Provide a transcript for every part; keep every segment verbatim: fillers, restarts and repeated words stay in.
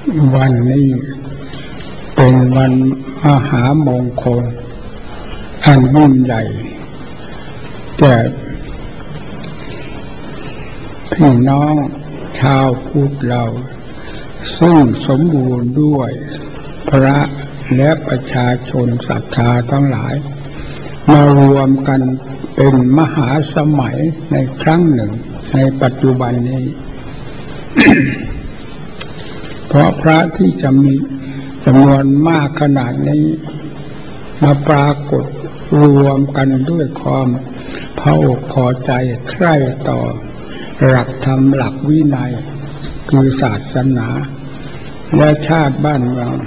วันนี้เป็นวันมหามงคลอันยิ่งใหญ่แก่พี่น้องชาวพุทธเราซึ่งสมบูรณ์ด้วยพระและประชาชนศรัทธาทั้งหลายมารวมกันเป็นมหาสมัยในครั้งหนึ่งในปัจจุบันนี้ เพราะพระที่จะมีจำนวนมากขนาดนี้มาปรากฏรวมกันด้วยความพออกพอใจใคร่ต่อหลักธรรมหลักวินัยคือศาสนาและชาติบ้านเมือง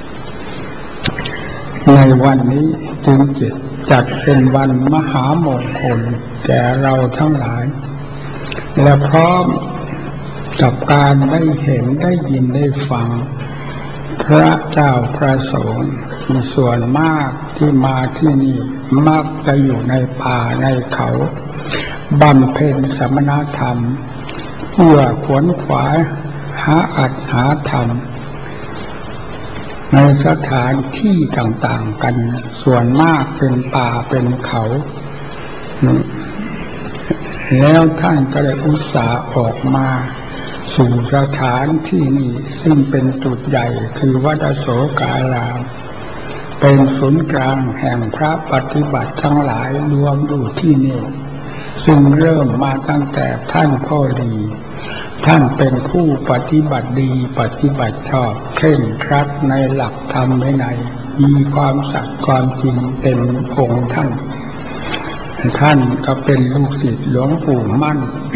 ในวันนี้จึงจัดเป็นวันมหามงคลแก่เราทั้งหลายและพร้อมกับการได้เห็นได้ยินได้ฟังพระเจ้าพระสงฆ์มีส่วนมากที่มาที่นี่มักจะอยู่ในป่าในเขาบำเพ็ญสมณธรรมเพื่อขวนขวายหาอัตหาธรรมในสถานที่ต่างๆกันส่วนมากเป็นป่าเป็นเขาแล้วท่านก็ได้อุตส่าห์ออกมาสู่สถานที่นี้ซึ่งเป็นจุดใหญ่คือวัดอโศการามเป็นศูนย์กลางแห่งพระปฏิบัติทั้งหลายรวมอยู่ที่นี่ซึ่งเริ่มมาตั้งแต่ท่านพ่อดีท่านเป็นผู้ปฏิบัติดีปฏิบัติชอบเคร่งครัดในหลักธรรมวินัยมีความสัตย์ความจริงเต็มองค์ท่านท่านก็เป็นลูกศิษย์หลวงปู่มั่น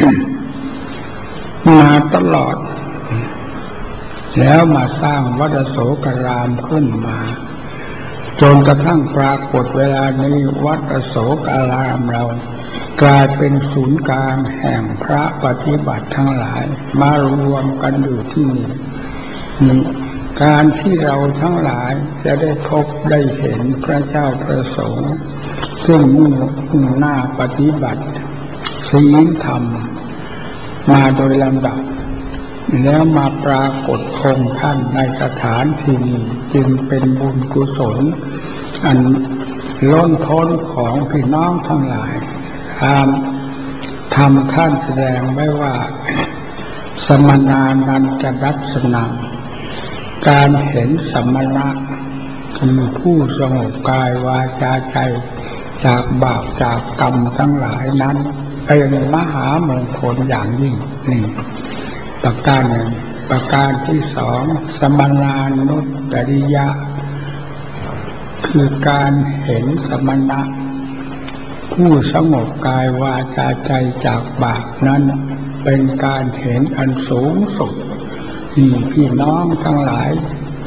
มาตลอดแล้วมาสร้างวัดอโศการามขึ้นมาจนกระทั่งปรากฏเวลานี้วัดอโศการามเรากลายเป็นศูนย์กลางแห่งพระปฏิบัติทั้งหลายมารวมกันอยู่ที่นี่นี่การที่เราทั้งหลายจะได้พบได้เห็นพระเจ้าพระสงฆ์ซึ่งมุ่งหน้าปฏิบัติศีลธรรมมาโดยลำดับแล้วมาปรากฏองค์ท่านในสถานที่นี้จึงเป็นบุญกุศลอันล้นพ้นของพี่น้องทั้งหลายตามธรรมท่านแสดงไว้ว่าสมณานันจะดัชนังการเห็นสมณะคือผู้สงบกายวาจาใจจากบาปจากกรรมทั้งหลายนั้นเป็นมหามงคลอย่างยิ่งนี่ประการหนึ่งประการที่สองสมณานุตตริยะคือการเห็นสมณะผู้สงบกายวาจาใจจากบาปนั้นเป็นการเห็นอันสูงสุดที่พี่น้องทั้งหลาย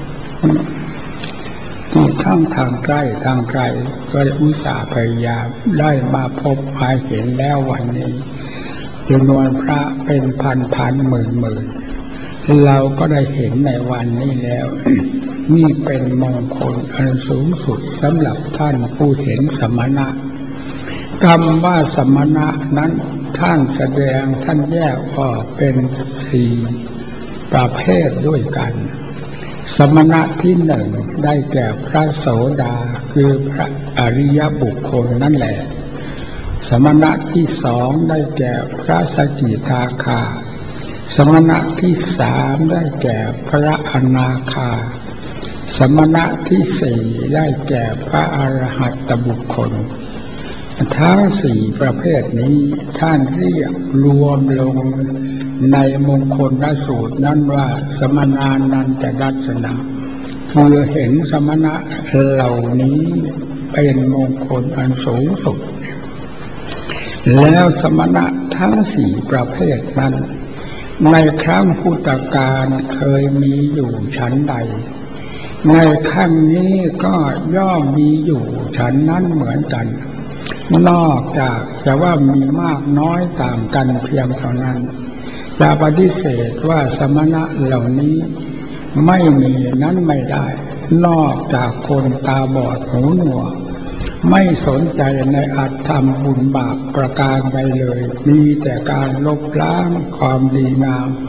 ที่ทั้งทางใกล้ทางไกลก็อุตส่าห์พยายามได้มาพบมาเห็นแล้ววันนี้จำนวนพระเป็นพันพันหมื่นหมื่นเราก็ได้เห็นในวันนี้แล้ว นี่เป็นมงคลอันสูงสุดสำหรับท่านผู้เห็นสมณะคำว่าสมณะนั้นท่านแสดงท่านแยกออกเป็นสี่ประเภทด้วยกันสมณะที่หนึ่งได้แก่พระโสดาคือพระอริยบุคคลนั่นแหละสมณะที่สองได้แก่พระสกิทาคาสมณะที่สามได้แก่พระอนาคาสมณะที่สี่ได้แก่พระอรหัตตบุคคลทั้งสี่ประเภทนี้ท่านเรียกรวมลงในมงคลสูตรนั้นว่าสมณานันจะดัชนะคือเห็นสมณะเหล่านี้เป็นมงคลอันสูงสุดแล้วสมณะทั้งสี่ประเภทนั้นในครั้งพุทธกาลเคยมีอยู่ชั้นใดในขั้นนี้ก็ย่อมมีอยู่ชั้นนั้นเหมือนกันนอกจากจะว่ามีมากน้อยต่างกันเพียงเท่านั้นจะปฏิเสธว่าสมณะเหล่านี้ไม่มีนั้นไม่ได้นอกจากคนตาบอดหูหนวกไม่สนใจในอัตธรรมบุญบาปประการใดเลยมีแต่การลบล้างความดีงาม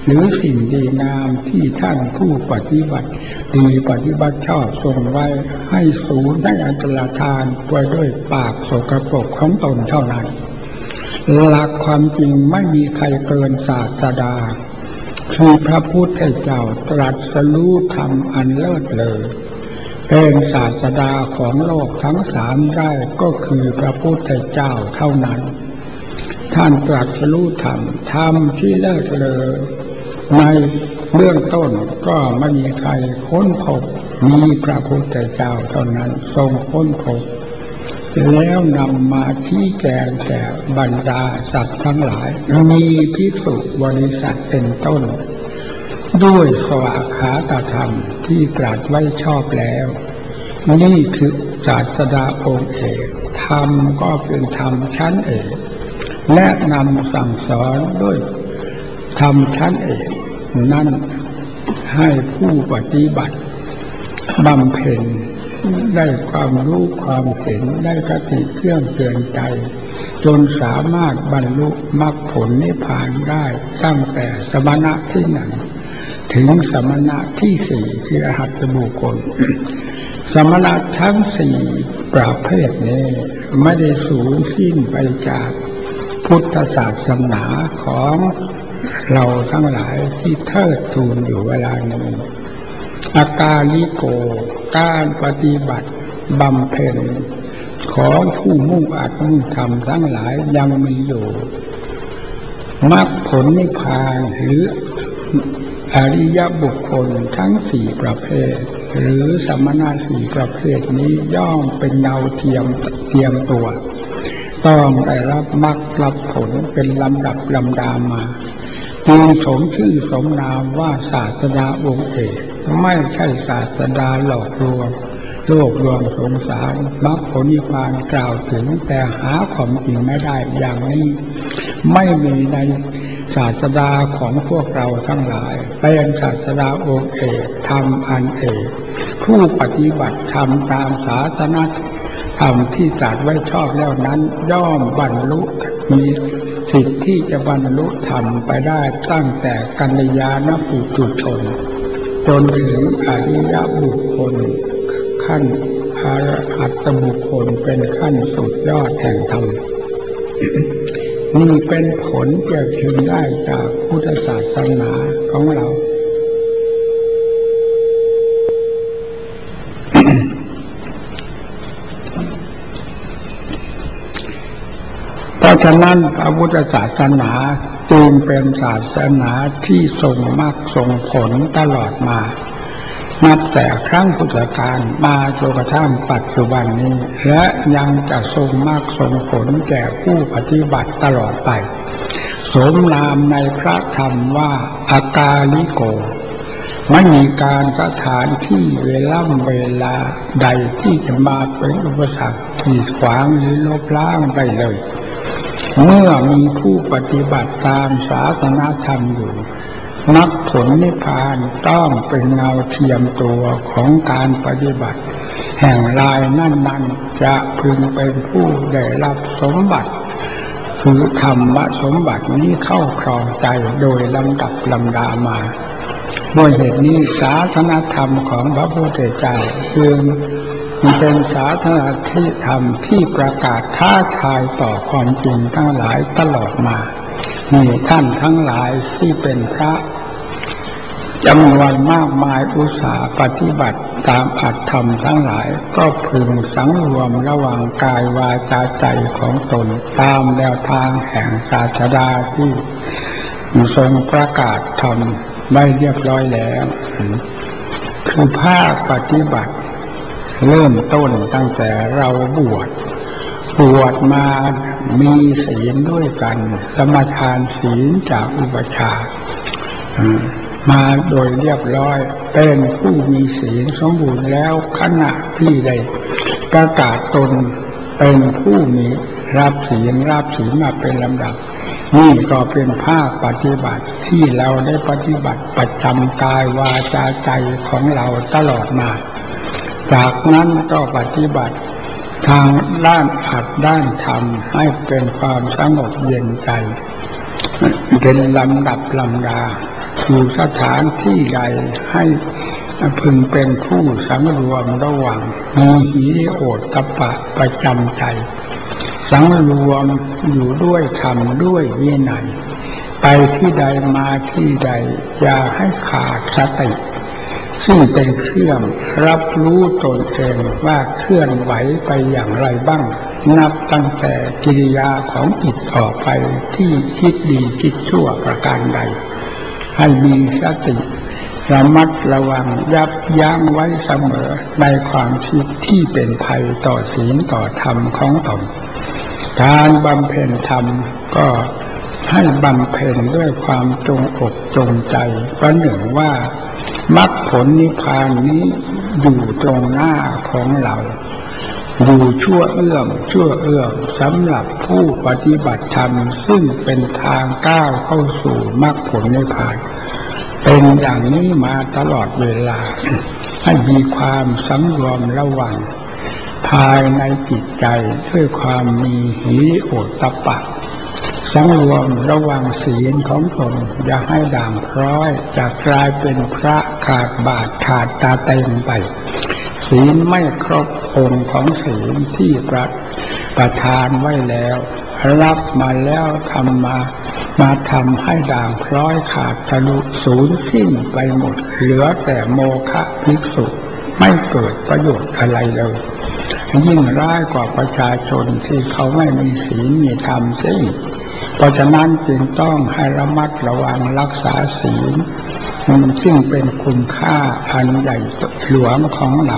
หรือสิ่งดีงามที่ท่านผู้ปฏิบัติดีปฏิบัติชอบทรงไว้ให้สูญให้อันตรธานไปด้วยปากโสกปรกของตนเท่านั้นหลักความจริงไม่มีใครเกินศาสดาคือพระพุทธเจ้าตรัสรู้ธรรมอันเลิศเลอเป็นศาสดาของโลกทั้งสามได้ก็คือพระพุทธเจ้าเท่านั้นท่านตรัสรู้ธรรมธรรมที่เลิศเลอในเบื้องต้นก็ไม่มีใครค้นพบมีพระพุทธเจ้าเท่านั้นทรงค้นพบแล้วนำมาชี้แจงแก่บรรดาสัตว์ทั้งหลายมีภิกษุบริษัทเป็นต้นด้วยสวากขาตธรรมที่ตรัสไว้ชอบแล้วนี่คือศาสดาองค์เอกธรรมก็เป็นธรรมชั้นเอกแนะนำสั่งสอนด้วยธรรมชั้นเอกนั่นให้ผู้ปฏิบัติบำเพ็ญได้ความรู้ความเห็นได้คติเครื่องเตือนใจจนสามารถบรรลุมรรคผลนิพพานได้ตั้งแต่สมณะที่หนึ่งถึงสมณะที่สี่ที่อรหัตบุคคลสมณะทั้งสี่ประเภทนี้ไม่ได้สูญสิ้นไปจากพุทธศาสนาของเราทั้งหลายที่เทิดทูนอยู่เวลานี้อากาลิโกการปฏิบัติบำเพ็ญของผู้มุ่งอัดมุ่งทำทั้งหลายยังมีอยู่มรรคผลนิพพานหรืออริยบุคคลทั้งสี่ประเภทหรือสมณะสี่ประเภทนี้ย่อมเป็นเงาเทียมเทียมตัวต้องได้รับมรรครับผลเป็นลำดับลำดามาจึงสมชื่อสมนามว่าศาสดาองค์เอกไม่ใช่ศาสดาหลอกลวงโลกลวงสงสารมรรคผลนิพพานกล่าวถึงแต่หาความจริงไม่ได้อย่างนี้ไม่มีในศาสดาของพวกเราทั้งหลายเป็นศาสดาองค์เอกธรรมอันเอกผู้ปฏิบัติธรรมตามศาสนาธรรมที่ตรัสไว้ชอบแล้วนั้นย่อมบรรลุมีสิทธิ์ที่จะบรรลุธรรมไปได้ตั้งแต่กัลยาณปุถุชนจนถึงอริยบุคคลขั้นอรหัตบุคคลเป็นขั้นสุดยอดแห่งธรรม นี่เป็นผลเกิดขึ้นได้จากพุทธศาสนาของเรา เพราะฉะนั้นพระพุทธศาสนาจึงเป็นศาสนาที่ทรงมรรคทรงผลตลอดมานับแต่ครั้งพุทธกาลมาจนกระทั่งปัจจุบันนี้และยังจะทรงมรรคทรงผลแก่ผู้ปฏิบัติตลอดไปสมนามในพระธรรมว่าอากาลิโกไม่มีการสถานที่เวลาเวลาใดที่จะมาเป็นอุปสรรคขีดขวางหรือลบล้างได้เลยเมื่อมีผู้ปฏิบัติตามศาสนาธรรมอยู่มรรคผลนิพพานต้องเป็นเงาเทียมตัวของการปฏิบัติแห่งรายนั้นๆจะพึงเป็นผู้ได้รับสมบัติคือธรรมสมบัตินี้เข้าครองใจโดยลำดับลำดามาด้วยเหตุนี้ศาสนาธรรมของพระพุทธเจ้าจึงเป็นศาสนาที่ธรรมที่ประกาศท้าทายต่อความจริงทั้งหลายตลอดมามีท่านทั้งหลายที่เป็นพระจำนวนมากมายอุตสาห์ปฏิบัติตามอัตธรรมทั้งหลายก็พึงสังรวมระหว่างกายวาจาใจของตนตามแนวทางแห่งศาสดาที่ทรงประกาศธรรมไว้เรียบร้อยแล้วคือภาคปฏิบัติเริ่มต้นตั้งแต่เราบวชบวชมามีศีลด้วยกันสมาทานศีลจากอุปชามาโดยเรียบร้อยเป็นผู้มีศีลสมบูรณ์แล้วขณะที่ได้ประกาศตนเป็นผู้มีรับศีลรับศีลมาเป็นลำดับนี่ก็เป็นภาคปฏิบัติที่เราได้ปฏิบัติประจำกายวาจาใจของเราตลอดมาจากนั้นก็ปฏิบัติทางด้านอัดด้านธรรมให้เป็นความสงบเย็นใจเป็นลำดับลำดาอยู่สถานที่ใดให้พึงเป็นผู้สังรวมระวังมีหิริโอตตัปปะประจำใจสังรวมอยู่ด้วยธรรมด้วยวินัยไปที่ใดมาที่ใดอย่าให้ขาดสติซึ่งเป็นเครื่องรับรู้ตนเองว่าเคลื่อนไหวไปอย่างไรบ้างนับตั้งแต่กิริยาของจิตออกไปที่คิดดีคิดชั่วประการใดให้มีสติระมัดระวังยับยั้งไว้เสมอในความคิดที่เป็นภัยต่อศีลต่อธรรมของตนการบำเพ็ญธรรมก็ให้บำเพ็ญด้วยความจงอกจงใจประหนึ่งว่ามรรคผลนิพพานนี้อยู่ตรงหน้าของเราอยู่ชั่วเอื้อมชั่วเอื้อมสำหรับผู้ปฏิบัติธรรมซึ่งเป็นทางก้าวเข้าสู่มรรคผลนิพพานเป็นอย่างนี้มาตลอดเวลาให้มีความสังรวมระวังภายในจิตใจด้วยความมีหิริโอตตัปปะสังรวมระวังศีลของตนอย่าให้ด่างพร้อยจะกลายเป็นพระขาดบาตรขาดตาเต็มไปศีลไม่ครบองค์ของศีลที่ประประทานไว้แล้วรับมาแล้วทำมามาทำให้ด่างพร้อยขาดทะลุสูญสิ้นไปหมดเหลือแต่โมฆะภิกษุไม่เกิดประโยชน์อะไรเลยยิ่งร้ายกว่าประชาชนที่เขาไม่มีศีลมีธรรมเสียอีกเพราะฉะนั้นจึงต้องให้ระมัดระวังรักษาศีลซึ่งเป็นคุณค่าอันใหญ่หลวงของเรา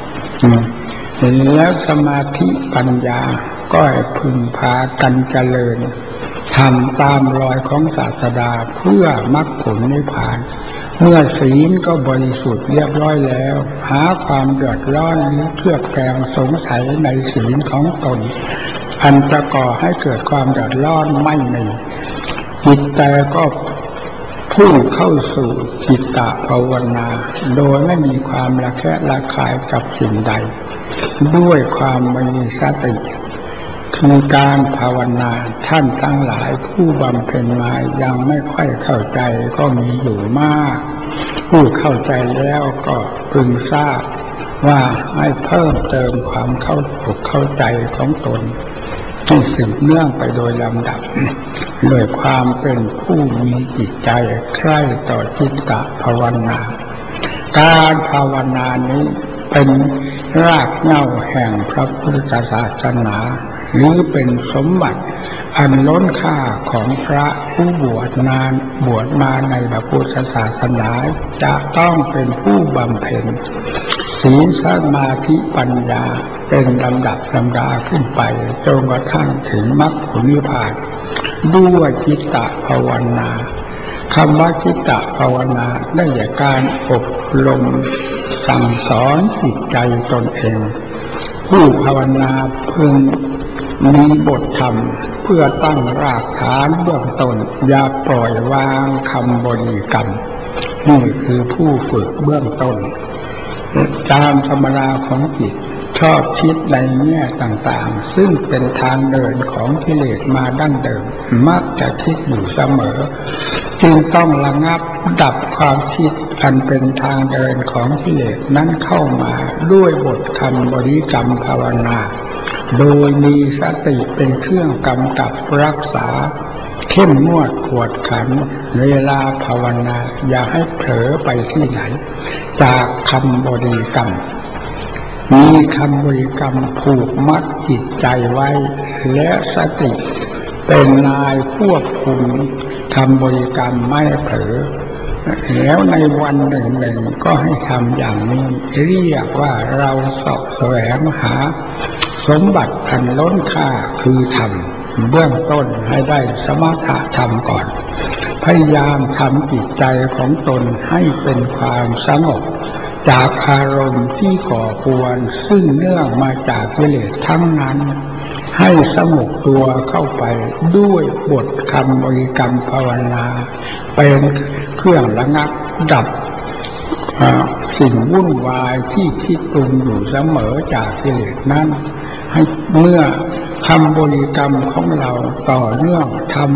แล้วสมาธิปัญญาก็ให้พึงพากันเจริญทำตามรอยของศาสดาเพื่อมรรคผลนิพพานเมื่อศีลก็บริสุทธิ์เรียบร้อยแล้วหาความเดือดร้อนหรือเครือบแคลงสงสัยในศีลของตนอันจะก่อให้เกิดความเดือดร้อนไม่มีจิตใจก็พุ่งเข้าสู่จิตตภาวนาโดยไม่มีความระแคะระคายกับสิ่งใดด้วยความมีสติคือการภาวนาท่านทั้งหลายผู้บำเพ็ญมายังไม่ค่อยเข้าใจก็มีอยู่มากผู้เข้าใจแล้วก็พึงทราบว่าให้เพิ่มเติมความเข้าอกเข้าใจของตนให้สืบเนื่องไปโดยลำดับด้วยความเป็นผู้มีจิตใจใคร่ต่อจิตตภาวนาการภาวนานี้เป็นรากเหง้าแห่งพระพุทธศาสนาหรือเป็นสมบัติอันล้นค่าของพระผู้บวชนานบวชมาในพระพุทธศาสนาจะต้องเป็นผู้บำเพ็ญศีลสมาธิปัญญาเป็นลำดับลำดาขึ้นไปจนกระทั่งถึงมรรคผลนิพพานด้วยจิตตภาวนาคำว่าจิตตภาวนาได้แก่การอบรมสั่งสอนจิตใจตนเองผู้ภาวนาพึงมีบทธรรมเพื่อตั้งรากฐานเบื้องต้นอย่าปล่อยวางคำบริกรรมนี่คือผู้ฝึกเบื้องต้นตามธรรมดาของจิตชอบคิดในแง่ต่างๆซึ่งเป็นทางเดินของกิเลสมาดั้งเดิมมักจะคิดอยู่เสมอจึงต้องระงับดับความคิดอันเป็นทางเดินของกิเลสนั้นเข้ามาด้วยบทคำบริกรรมภาวนาโดยมีสติเป็นเครื่องกำกับรักษาเข้มงวดกวดขันเวลาภาวนาอย่าให้เผลอไปที่ไหนจากคำบริกรรมมีคำบริกรรมผูกมัดจิตใจไว้และสติเป็นนายควบคุมคำบริกรรมไม่เผลอแล้วในวันหนึ่งหนึ่งก็ให้ทำอย่างนี้เรียกว่าเราเสาะแสวงหาสมบัติอันล้นค่าคือธรรมเบื้องต้นให้ได้สมถะธรรมก่อนพยายามทำจิตใจของตนให้เป็นความสงบจากอารมณ์ที่ก่อกวนซึ่งเนื่องมาจากกิเลสทั้งนั้นให้สงบตัวเข้าไปด้วยบทคำบริกรรมภาวนาเป็นเครื่องระงับดับสิ่งวุ่นวายที่คิดปรุงอยู่เสมอจากกิเลสนั้นให้เมื่อคำบริกรรมของเราต่อเนื่องทำ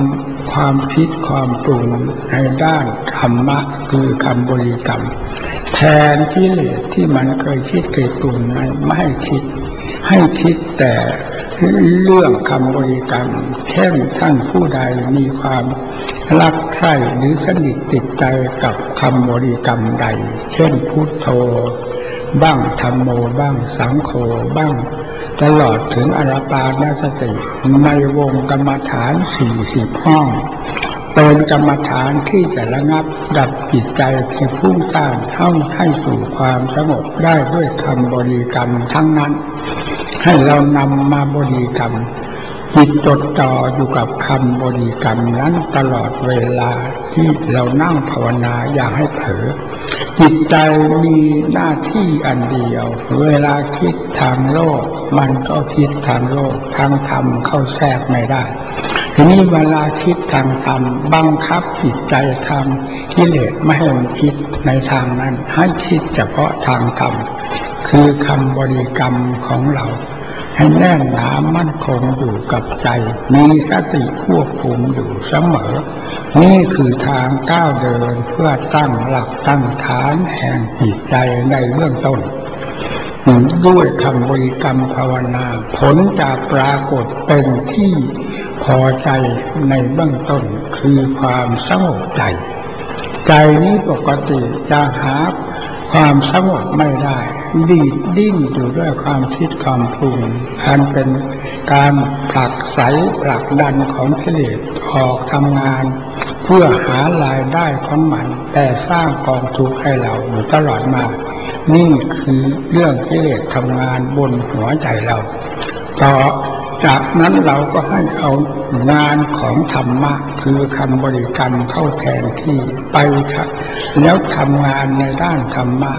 ความคิดความปรุงในด้านธรรมะคือคำบริกรรมแทนกิเลสที่มันเคยคิดเคยปรุงนั้นไม่ให้คิดให้คิดแต่เรื่องคำบริกรรมเช่นท่านผู้ใดมีความรักใคร่หรือสนิทติดใจกับคำบริกรรมใดเช่นพุทโธบ้างธัมโมบ้างสังโฆบ้างตลอดถึงอนาปานสติในวงกรรมฐานสี่สิบห้องเป็นกรรมฐานที่จะระงับดับจิตใจที่ฟุ้งซ่านเข้าให้สู่ความสงบได้ด้วยคำบริกรรมทั้งนั้นให้เรานำมาบริกรรมจิตจดจ่ออยู่กับคำบริกรรมนั้นตลอดเวลาที่เรานั่งภาวนาอย่าให้เผลอจิตใจมีหน้าที่อันเดียวเวลาคิดทางโลกมันก็คิดทางโลกทางธรรมเข้าแทรกไม่ได้ทีนี้เวลาคิดทางธรรมบังคับจิตใจทำกิเลสไม่ให้มันคิดในทางนั้นให้คิดเฉพาะทางธรรมคือคำบริกรรมของเราให้แน่นหนามั่นคงอยู่กับใจมีสติควบคุมอยู่เสมอนี่คือทางก้าวเดินเพื่อตั้งหลักตั้งฐานแห่งจิตใจในเบื้องต้นด้วยคำบริกรรมภาวนาผลจะปรากฏเป็นที่พอใจในเบื้องต้นคือความสงบใจใจนี้ปกติจะหาความสงบไม่ได้ดีดดิ้นอยู่ด้วยความคิดความปรุงอันเป็นการผลักไสผลักดันของกิเลสออกทำงานเพื่อหารายได้ของมันแต่สร้างกองทุกข์ให้เราอยู่ตลอดมานี่คือเรื่องกิเลสทำงานบนหัวใจเราต่อจากนั้นเราก็ให้เอางานของธรรมะคือคำบริกรรมเข้าแทนที่ไปครับแล้วทำงานในด้านธรรมะ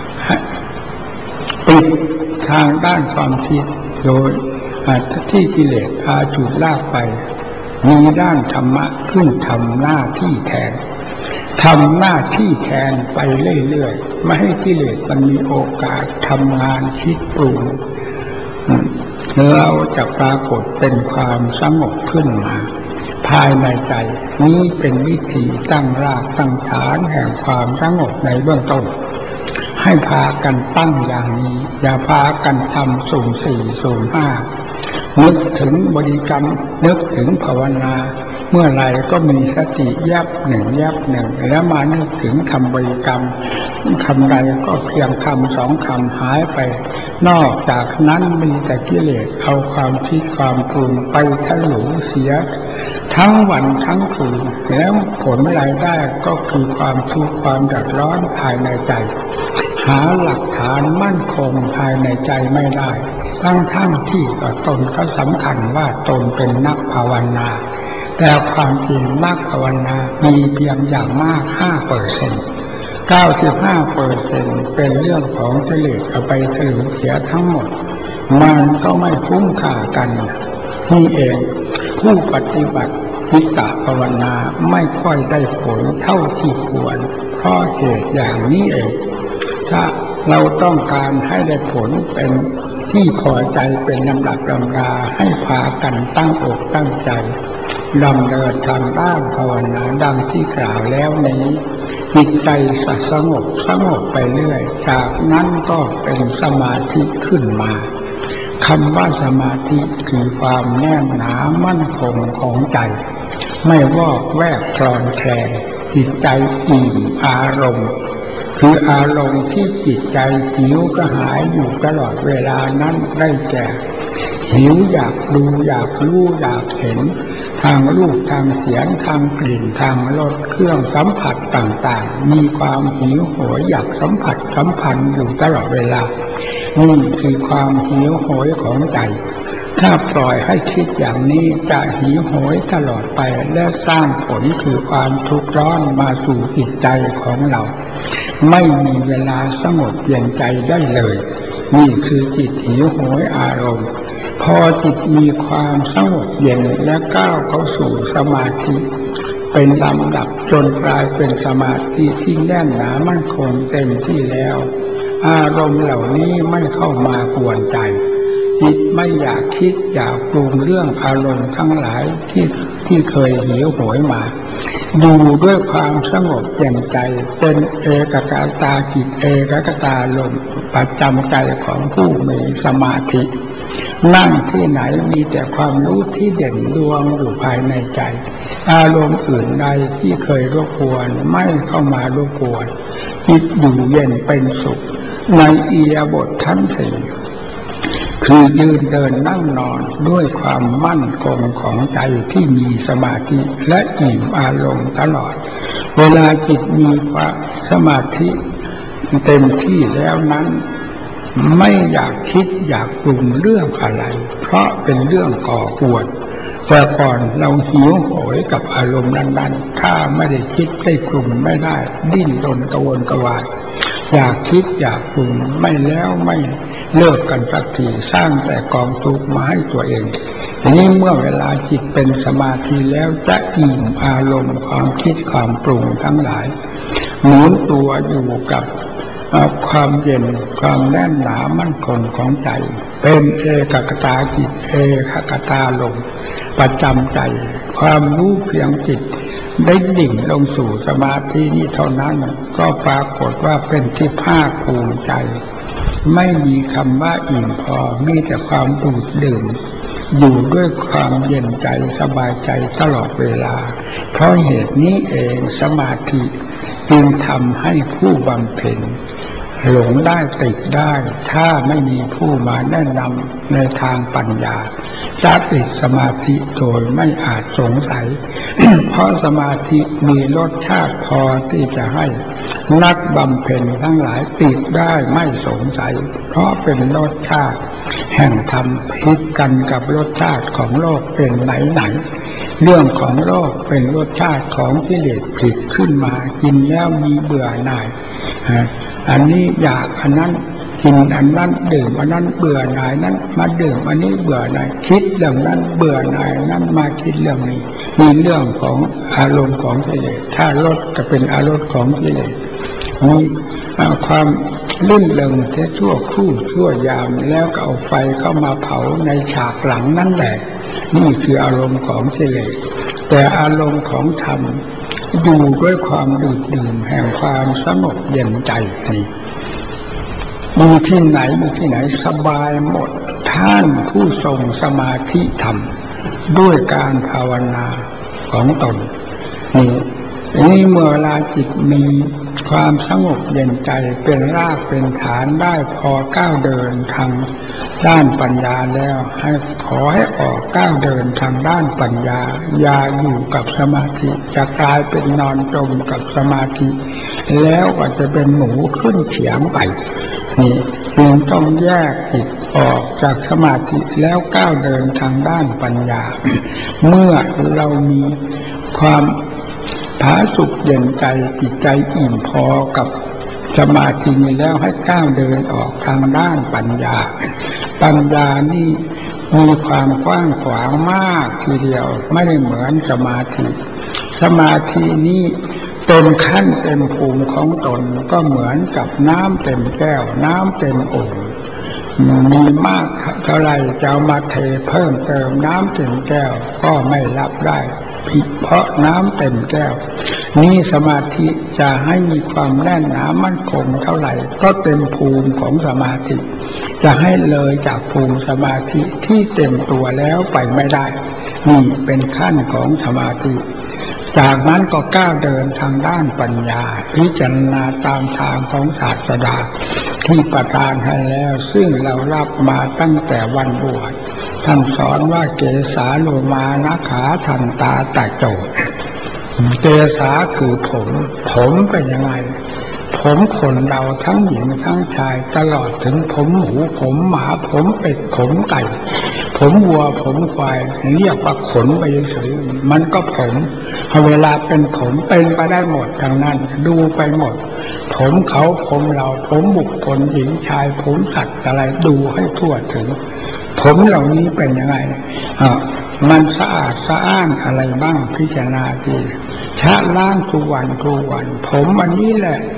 ปิดทางด้านความคิดโดยที่กิเลสพาฉุดลากไปมีด้านธรรมะขึ้นทำหน้าที่แทนทำหน้าที่แทนไปเรื่อยๆไม่ให้กิเลสมันมีโอกาสทำงานคิดปรุงเราจะปรากฏเป็นความสงบขึ้นมาภายในใจนี้เป็นวิธีตั้งรากตั้งฐานแห่งความสงบในเบื้องต้นให้พากันตั้งอย่างนี้อย่าพากันทำสุ่มสี่สุ่มห้านึกถึงบริกรรมนึกถึงภาวนาเมื่อไรก็มีสติยับหนึ่งยับหนึ่งแล้วมานึกถึงคำบริกรรมคำใดก็เพียงคำสองคำหายไปนอกจากนั้นมีแต่กิเลสเอาความคิดความปรุงไปทะลุเสียทั้งวันทั้งคืนแล้วผลรายได้ก็คือความทุกข์ความเดือดร้อนภายในใจหาหลักฐานมั่นคงภายในใจไม่ได้ทั้งทั้งที่ตนก็สำคัญว่าตนเป็นนักภาวนาแต่ความจริงนักภาวนามีเพียงอย่างมากห้าเปอร์เซ็นต์เก้าสิบห้าเปอร์เซ็นต์เป็นเรื่องของกิเลสเอาไปถลุเสียทั้งหมดมันก็ไม่คุ้มค่ากันนี่เองผู้ปฏิบัติจิตตภาวนาไม่ค่อยได้ผลเท่าที่ควรเพราะเหตุอย่างนี้เองถ้าเราต้องการให้ได้ผลเป็นที่พอใจเป็นลำดับลำดาให้พากันตั้งอกตั้งใจดำเนินทางด้านภาวนาดังที่กล่าวแล้วนี้จิตใจสงบสงบไปเรื่อยจากนั้นก็เป็นสมาธิขึ้นมาคำว่าสมาธิคือความแน่นหนามั่นคงของใจไม่วอกแวกคลอนแคลนจิตใจอิ่มอารมณ์คืออารมณ์ที่จิตใจหิวกระหายอยู่ตลอดเวลานั้นได้แก่หิวอยากดูอยากรู้อยากเห็นทางรูปทางเสียงทางกลิ่นทางรสเครื่องสัมผัสต่างๆมีความหิวโหยอยากสัมผัสสัมพันธ์อยู่ตลอดเวลานี่คือความหิวโหยของใจถ้าปล่อยให้คิดอย่างนี้จะหิวโหยตลอดไปและสร้างผลคือความทุกข์ร้อนมาสู่จิตใจของเราไม่มีเวลาสงบเย็นใจได้เลยนี่คือจิตหิวโหยอารมณ์พอจิตมีความสงบเย็นและก้าวเข้าสู่สมาธิเป็นลำดับจนกลายเป็นสมาธิที่แน่นหนามั่นคงเต็มที่แล้วอารมณ์เหล่านี้ไม่เข้ามากวนใจจิตไม่อยากคิดอยากปรุงเรื่องอารมณ์ทั้งหลายที่ที่เคยหิวโหยมาดูด้วยความสงบเย็นใจเป็นเอกกตาจิตเอกกตาลมประจำใจของผู้มีสมาธินั่งที่ไหนมีแต่ความรู้ที่เด่นดวงอยู่ภายในใจอารมณ์อื่นใดที่เคยรบกวนไม่เข้ามารบกวนจิตอยู่เย็นเป็นสุขในอิริยาบถทั้งสี่คือยืนเดินนั่งนอนด้วยความมั่นคงของใจที่มีสมาธิและอิ่มอารมณ์ตลอดเวลาจิตมีความสมาธิเต็มที่แล้วนั้นไม่อยากคิดอยากปรุงเรื่องอะไรเพราะเป็นเรื่องก่อกวนแต่ก่อนเราหิวโหยกับอารมณ์นั้นๆถ้าไม่ได้คิดได้ปรุงไม่ได้ดิ้นรนกระวนกระวายอยากคิดอยากปรุงไม่แล้วไม่เลิกกันสักทีสร้างแต่กองทุกข์มาให้ตัวเองทีนี้เมื่อเวลาจิตเป็นสมาธิแล้วจะอิ่มอารมณ์ความคิดความปรุงทั้งหลายหมุนตัวอยู่กับความเย็นความแน่นหนามั่นคงของใจเป็นเอกกตาจิตเอกกตาลมประจำใจความรู้เพียงจิตได้ดิ่งลงสู่สมาธินี้เท่านั้นก็ปรากฏว่าเป็นที่ภาคภูมิใจไม่มีคำว่าอิ่มพอมีแต่ความดูดดื่มอยู่ด้วยความเย็นใจสบายใจตลอดเวลาเพราะเหตุนี้เองสมาธิจึงทำให้ผู้บำเพ็ญหลงได้ติดได้ถ้าไม่มีผู้มาแนะนำในทางปัญญาจะติดสมาธิโดยไม่อาจสงสัย เพราะสมาธิมีรสชาติพอที่จะให้นักบำเพ็ญทั้งหลายติดได้ไม่สงสัยเพราะเป็นรสชาติแห่งธรรมผิดกันกับรสชาติของโลกเป็นไหนไหนเรื่องของโลกเป็นรสชาติของกิเลสผิดขึ้นมากินแล้วมีเบื่อหน่ายอันนี้อยากอันนั้นกินอันนั้นดื่มอันนั้นเบื่อหน่ายนั้นมาดื่มอันนี้เบื่อหน่ายคิดเรื่องนั้นเบื่อหน่ายนั้นมาคิดเรื่องนี้มีเรื่องของอารมณ์ของกิเลสถ้ารสก็เป็นอารมณ์ของกิเลสมีความลื่นเริงแค่ชั่วครู่ชั่วยามแล้วก็เอาไฟเข้ามาเผาในฉากหลังนั่นแหละนี่คืออารมณ์ของกิเลสแต่อารมณ์ของธรรมอยู่ด้วยความดื่มดื่มแห่งความสงบเย็นใจนี่มีที่ไหนมีที่ไหนสบายหมดท่านผู้ทรงสมาธิธรรมด้วยการภาวนาของตนนี่นี่เมื่อเวลาจิตมีความสงบเย็นใจเป็นรากเป็นฐานได้พอก้าวเดินทางด้านปัญญาแล้วให้ขอให้ออกก้าวเดินทางด้านปัญญาอย่าอยู่กับสมาธิจะกลายเป็นนอนจมกับสมาธิแล้วก็จะเป็นหมูขึ้นเฉียงไปนี่จึงต้องแยกจิตออกจากสมาธิแล้วก้าวเดินทางด้านปัญญา เมื่อเรามีความผาสุกเย็นใจจิตใจอิ่มพอกับสมาธินี้แล้วให้ก้าวเดินออกทางด้านปัญญาปัญญานี่มีความกว้างขวางมากทีเดียวไม่ได้เหมือนสมาธิสมาธินี้เต็มขั้นเต็มภูมิของตนก็เหมือนกับน้ำเต็มแก้วน้ำเต็มโอ่งมีมากเท่าไรจะเอามาเทเพิ่มเติมน้ำเต็มแก้วก็ไม่รับได้เพราะน้ำเต็มแก้วนี่สมาธิจะให้มีความแน่นหนามั่นคงเท่าไหร่ก็เต็มภูมิของสมาธิจะให้เลยจากภูมิสมาธิที่เต็มตัวแล้วไปไม่ได้นี่เป็นขั้นของสมาธิจากนั้นก็ก้าวเดินทางด้านปัญญาพิจารณาตามทางของศาสดาที่ประทานให้แล้วซึ่งเรารับมาตั้งแต่วันบวชท่านสอนว่าเกสาโลมานะขาทันตาตะโจดเกสาคือผมผมเป็นยังไงผมคนเราทั้งหญิงทั้งชายตลอดถึงผมหมูผมหมาผมเป็ดผมไก่ผมวัวผมควายเรียกว่าขนไปเฉยๆมันก็ผมเวลาเป็นผมเป็นไปได้หมดทั้งนั้นดูไปหมดผมเขาผมเราผมบุคคลหญิงชายผมสัตว์อะไรดูให้ทั่วถึงผมเหล่านี้เป็นยังไงอ่ามันสะอาดสะอ้านอะไรบ้างพิจารณาดีชะล้างทุกวันทุกวันผมอันนี้แหละ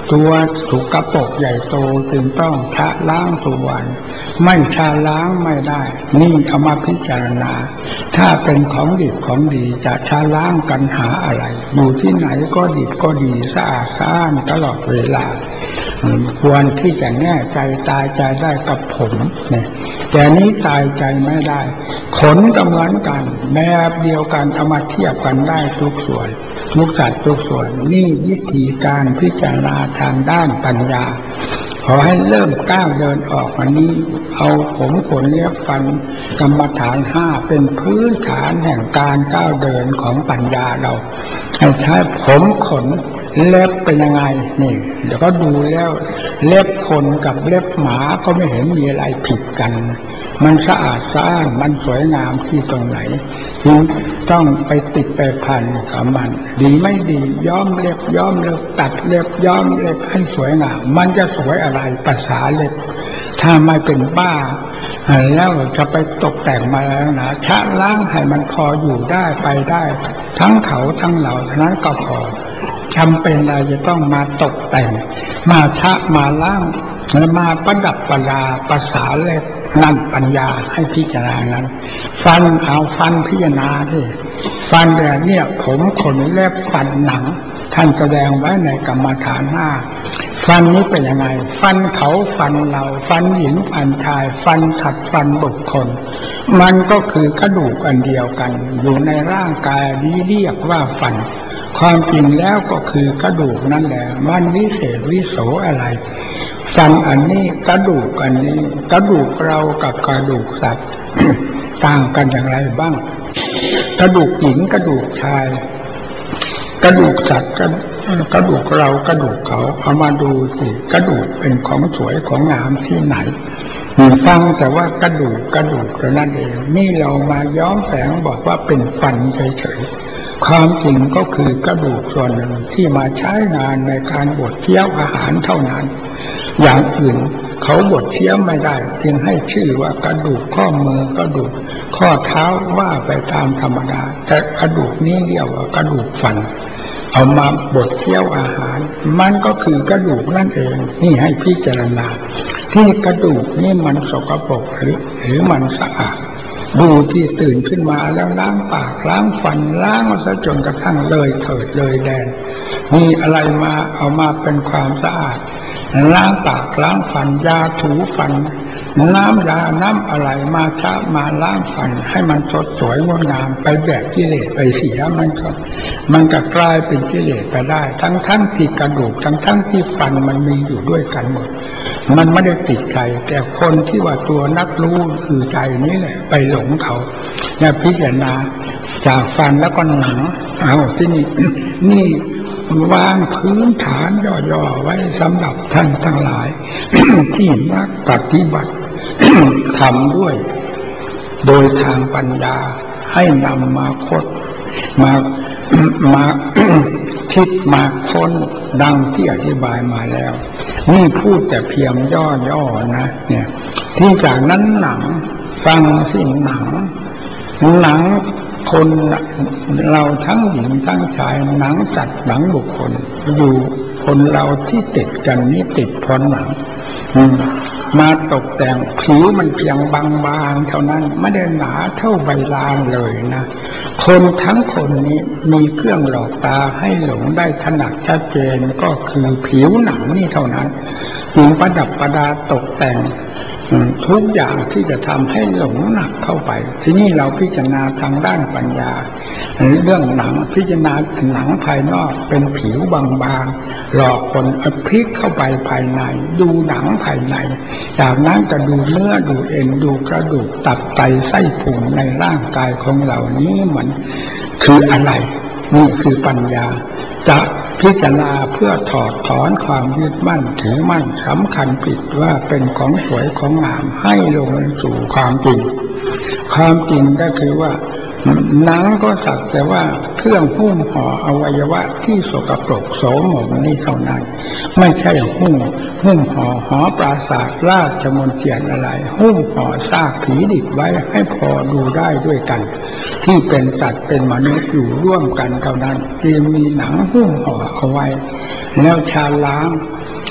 ตัวสุกปรกใหญ่โตจึงต้องชะล้างทุกวันไม่ชะล้างไม่ได้นี่เอามาพิจารณาถ้าเป็นของดีของดีจะชะล้างกันหาอะไรอยู่ที่ไหนก็ดีก็ดีสะอาดสะอ้านตลอดเวลาควรที่จะแน่ใจตายใจได้กับผมเนี่ยแต่นี้ตายใจไม่ได้ขนก็เหมือนกันแบบเดียวกันเอามาเทียบกันได้ทุกส่วนทุกสัตว์ทุกส่วนนี่วิธีการพิจารณาทางด้านปัญญาขอให้เริ่มก้าวเดินออกมานี้เอาผมขนเล็บฟันกรรมฐานห้าเป็นพื้นฐานแห่งการก้าวเดินของปัญญาเราให้ใช้ผมขนเล็บเป็นยังไงนี่เดี๋ยวก็ดูแล้วเล็บคนกับเล็บหมาก็ไม่เห็นมีอะไรผิดกันมันสะอาดสะอ้านมันสวยงามที่ตรงไหนจึงต้องไปติดไปพันกับมันดีไม่ดีย้อมเล็บย้อมเล็บตัดเล็บย้อมเล็บให้สวยงามมันจะสวยอะไรภาษาเล็บถ้าไม่เป็นบ้าแล้วจะไปตกแต่งมาแล้วนะชะล้างให้มันพออยู่ได้ไปได้ทั้งเขาทั้งเราเท่านั้นก็พอจำเป็นอะไรจะต้องมาตกแต่งมาชะมาล้างมาประดับประดาภาษาเล็บนั่นปัญญาให้พิจารณานั้นฟันเอาฟันพิจารณาที่ฟันแบบเนี่ยผมขนเล็บฟันหนังท่านแสดงไว้ในกรรมฐานห้าฟันนี้เป็นยังไงฟันเขาฟันเราฟันหญิงฟันชายฟันสัตว์ฟันบุคคลมันก็คือกระดูกอันเดียวกันอยู่ในร่างกายนี้เรียกว่าฟันความจริงแล้วก็คือกระดูกนั่นแหละมันวิเศษวิโสอะไรฟันอันนี้กระดูกอันนี้กระดูกเรากับกระดูกสัตว์ ต่างกันอย่างไรบ้างกระดูกหญิงกระดูกชายกระดูกสัตว์กระดูกเรากระดูกเขาเอามาดูสิกระดูกเป็นของสวยของงามที่ไหนฟังแต่ว่ากระดูกกระดูกเท่านั้นเองนี่เรามาย้อมแสงบอกว่าเป็นฟันเฉยๆความจริงก็คือกระดูกส่วนหนึ่งที่มาใช้งานในการบดเคี้ยวอาหารเท่านั้นอย่างอื่นเขาบดเคี้ยวไม่ได้จึงให้ชื่อว่ากระดูกข้อมือกระดูกข้อเท้าว่าไปตามธรรมดาแต่กระดูกนี้เรียกว่ากระดูกฟันเอามาบดเคี้ยวอาหารมันก็คือกระดูกนั่นเองนี่ให้พิจารณาที่กระดูกนี่มันสกปรกหรือหรือมันสะอาดดูที่ตื่นขึ้นมาแล้วล้างปากล้างฟันล้างซะจนกระทั่งเลยเถิดเลยแดนมีอะไรมาเอามาเป็นความสะอาดล้างปากล้างฟันยาถูฟันน้ำยาน้ำอะไรมาชะมาล้างฟันให้มันสดสวยงดงามไปแบบกิเลสไปเสียมันก็มันก็กลายเป็นกิเลสไปได้ทั้งทั้งที่กระดูกทั้งทั้งที่ฟันมันมีอยู่ด้วยกันหมดมันไม่ได้ติดใจแต่คนที่ว่าตัวนักรู้คือใจนี้แหละไปหลงเขาและพิจารณาจากฟันแล้วก็หนังเอาที่นี่นี่วางพื้นฐานย่อๆไว้สำหรับท่านทั้งหลาย ที่นักปฏิบัติ ทำด้วยโดยทางปัญญาให้นำมาค้นมามา คิดมาค้นดังที่อธิบายมาแล้วนี่พูดแต่เพียงย่อๆนะเนี่ยที่จากนั้นหนังฟังสิ่งหนังหนังคนเราทั้งหญิงทั้งชายหนังสัตว์หนังบุคคลอยู่คนเราที่ติดกันนี่ติดเพราะหนังมาตกแต่งผิวมันเพียงบางๆเท่านั้นไม่ได้หนาเท่าใบลานเลยนะคนทั้งคนนี้มีเครื่องหลอกตาให้หลงได้ถนัดชัดเจนก็คือผิวหนังนี่เท่านั้นจึงประดับประดาตกแต่งทุกอย่างที่จะทำให้หลงหนักเข้าไปที่นี่เราพิจารณาทางด้านปัญญาเรื่องหนังพิจารณาหนังภายนอกเป็นผิวบางๆหลอกคนเอาพลิกเข้าไปภายในดูหนังภายในจากนั้นจะดูเนื้อดูเอ็นดูกระดูกตับไตไส้พุงในร่างกายของเรานี้มันคืออะไรนี่คือปัญญาจะพิจารณาเพื่อถอดถอนความยึดมั่นถือมั่นสำคัญผิดว่าเป็นของสวยของงามให้ลงสู่ความจริงความจริงก็คือว่าหนังก็สักแต่ว่าเครื่องหุ้มห่ออวัยวะที่สกปรกโสมมนี่เท่านั้นไม่ใช่หุ้มหุ้มห่อหอปราสาทราชมนเทียนอะไรหุ้มห่อซากผีดิบไว้ให้พอดูได้ด้วยกันที่เป็นสัตว์เป็นมนุษย์อยู่ร่วมกันเท่านั้นจึงมีหนังหุ้มห่อเอาไว้แล้วชาล้าง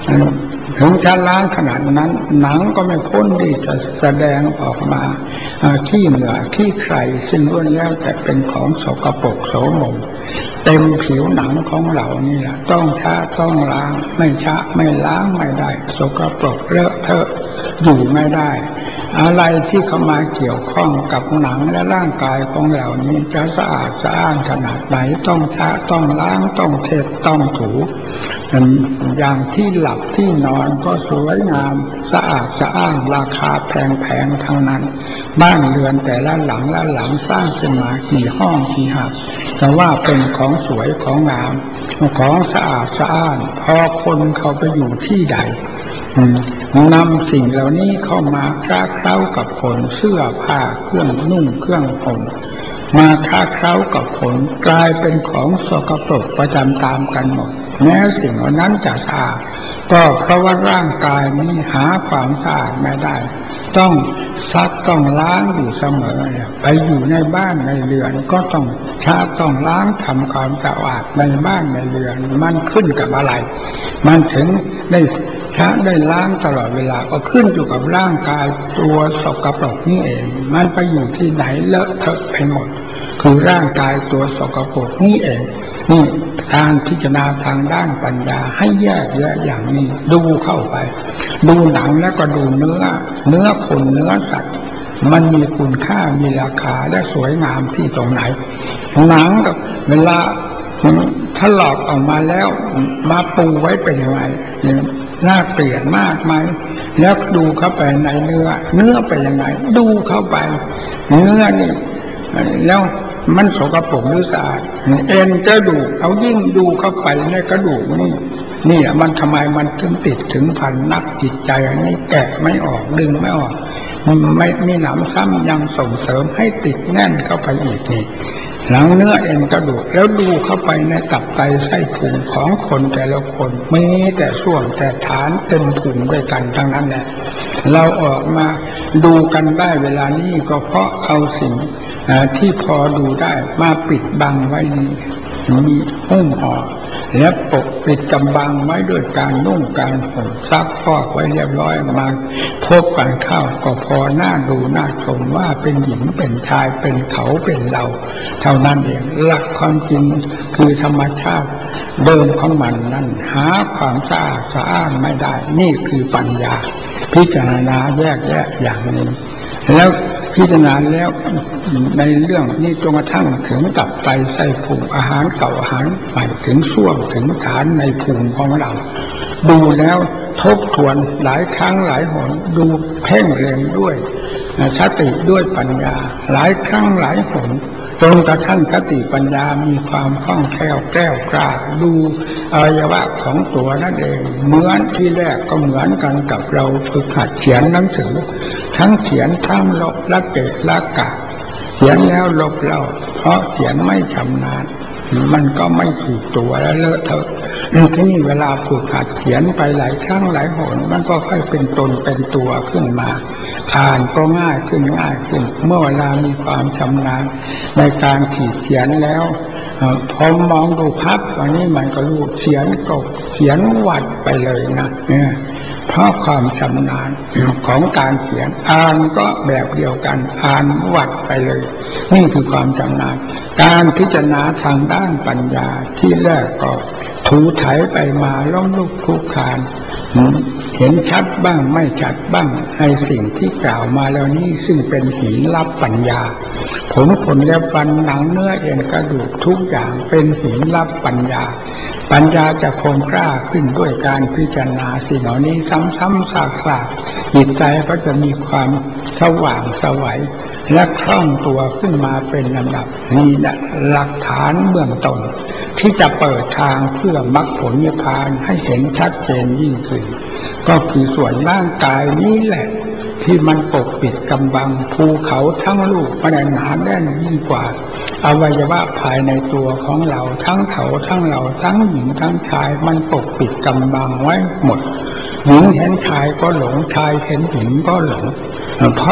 ถึงจะล้างขนาดนั้นหนังก็ไม่พ้นที่จะแสดงออกมาขี้เหงื่อขี้ใครซึ่งล้วนแล้วแต่เป็นของสกปรกโสมมเต็มผิวหนังของเรานี่แหละต้องชะต้องล้างไม่ชะไม่ล้างไม่ได้สกปรกเลอะเทอะอยู่ไม่ได้อะไรที่เข้ามาเกี่ยวข้องกับหนังและร่างกายของเรานี้จะสะอาดสะอ้านขนาดไหนต้องชะต้องล้างต้องเช็ดต้องถูอย่างที่หลับที่นอนก็สวยงามสะอาดสะอ้านราคาแพงๆทั้งนั้นบ้านเรือนแต่ละหลังละหลังสร้างขึ้นมากี่ห้องกี่หับแต่ว่าเป็นของสวยของงามของสะอาดสะอ้านพอคนเขาไปอยู่ที่ใดนำสิ่งเหล่านี้เข้ามาคล้าเคล้ากับคนเสื้อผ้าเครื่องนุ่งเครื่องห่มมาคล้าเคล้ากับคนกลายเป็นของสกปรกประจำตามกันหมดแม้สิ่งเหล่านั้นจะสะอาดก็เพราะว่าร่างกายนี้หาความสะอาดไม่ได้ต้องซักต้องล้างอยู่เสมอไปอยู่ในบ้านในเรือนก็ต้องชาต้องล้างทำความสะอาดในบ้านในเรือนมันขึ้นกับอะไรมันถึงได้ชะได้ล้างตลอดเวลาก็ขึ้นอยู่กับร่างกายตัวสกปรกนี่เองมันไปอยู่ที่ไหนเลอะเทอะไปหมดคือร่างกายตัวสกปรกนี่เองนี่การพิจารณาทางด้านปัญญาให้แยกแยะอย่างนี้ดูเข้าไปดูหนังแล้วก็ดูเนื้อเนื้อคนเนื้อสัตว์มันมีคุณค่ามีราคาและสวยงามที่ตรงไหนหนังกับเวลาถ้าหลอกออกมาแล้วมาปูไว้เป็นยังไงน่าเกลียดมากไหมแล้วดูเข้าไปในเนื้อเนื้อเป็นยังไงดูเข้าไปเนื้อนี่แล้วมันสกปรกหรือสะอาดเอ็นกระดูกเอายิ่งดูเข้าไปในกระดูกนี่นี่มันทำไมมันถึงติดถึงพันนักจิตใจอันนี้แกะไม่ออกดึงไม่ออกไม่มีหนำซ้ำยังส่งเสริมให้ติดแน่นเข้าไปอีกนี่หลังเนื้อเอ็นกระดูกแล้วดูเข้าไปในตับไตไส้พุงของคนแต่ละคนมีแต่ส่วนแต่ฐานเต็มพุงด้วยกันทั้งนั้นแหละเราออกมาดูกันได้เวลานี้ก็เพราะเอาสิ่งที่พอดูได้มาปิดบังไว้นี้มีหุ้มห่อและปกปิดกำบังไว้ด้วยการนุ่งการห่มซักฟอกไว้เรียบร้อยมาพบกันเข้าก็พอหน้าดูหน้าชมว่าเป็นหญิงเป็นชายเป็นเขาเป็นเราเท่านั้นเองหลักความจริงคือธรรมชาติเดิมของมันนั้นหาความสะอาดสะอ้านไม่ได้นี่คือปัญญาพิจารณาแยกแยะอย่างนี้แล้วพิจารณาแล้วในเรื่องนี้จนกระทั่งถึงตับไตไส้พุงอาหารเก่าอาหารใหม่ถึงส้วมถึงฐานในพุงของเราดูแล้วทบทวนหลายครั้งหลายหนดูเพ่งเล็งด้วยสติด้วยปัญญาหลายครั้งหลายหนจนกระทั่งสติปัญญามีความคล่องแคล่วแก้วกล้าดูอวัยวะของตัวนั่นเองเหมือนที่แรกก็เหมือนกันกับเราฝึกหัดเขียนหนังสือทั้งเขียนทั้งลบละเกะละกะเขียนแล้วลบเล่าเพราะเขียนไม่ชำนาญมันก็ไม่ถูกตัวและเลอะเทอะที่นี่เวลาฝึกหัดเขียนไปหลายครั้งหลายหนมันก็ค่อยเป็นตนเป็นตัวขึ้นมาอ่านก็ง่ายขึ้นง่ายขึ้นเมื่อเวลามีความชำนาญในการขีดเขียนแล้วพอมองดูพับวันนี้มันก็รู้เขียนก็เขียนวัดไปเลยนะเนี่ยเพราะความชำนาญของการเขียนอ่านก็แบบเดียวกันอ่านวัดไปเลยนี่คือความชำนาญการพิจารณาทางด้านปัญญาที่แรกก็ถูไถไปมาล้มลุกคลุกคลานเห็นชัดบ้างไม่ชัดบ้างในสิ่งที่กล่าวมาแล้วนี้ซึ่งเป็นหินลับปัญญาผมขนเล็บฟันหนังเนื้อเอ็นกระดูกทุกอย่างเป็นหินลับปัญญาปัญญาจะคงกล้าขึ้นด้วยการพิจารณาสิ่งเหล่านี้ซ้ำๆซากๆจิตใจก็จะมีความสว่างไสวและคล่องตัวขึ้นมาเป็นลำดับนี่แหละหลักฐานเบื้องต้นที่จะเปิดทางเพื่อมรรคผลนิพพานให้เห็นชัดเจนยิ่งขึ้นก็คือส่วนร่างกายนี้แหละที่มันปกปิดกำบังภูเขาทั้งลูกมันหนาแน่นยิ่งกว่าอวัยวะภายในตัวของเราทั้งเขาทั้งเราทั้งหญิงทั้งชายมันปกปิดกำบังไว้หมดหญิงเห็นชายก็หลงชายเห็นหญิงก็หลงเพราะ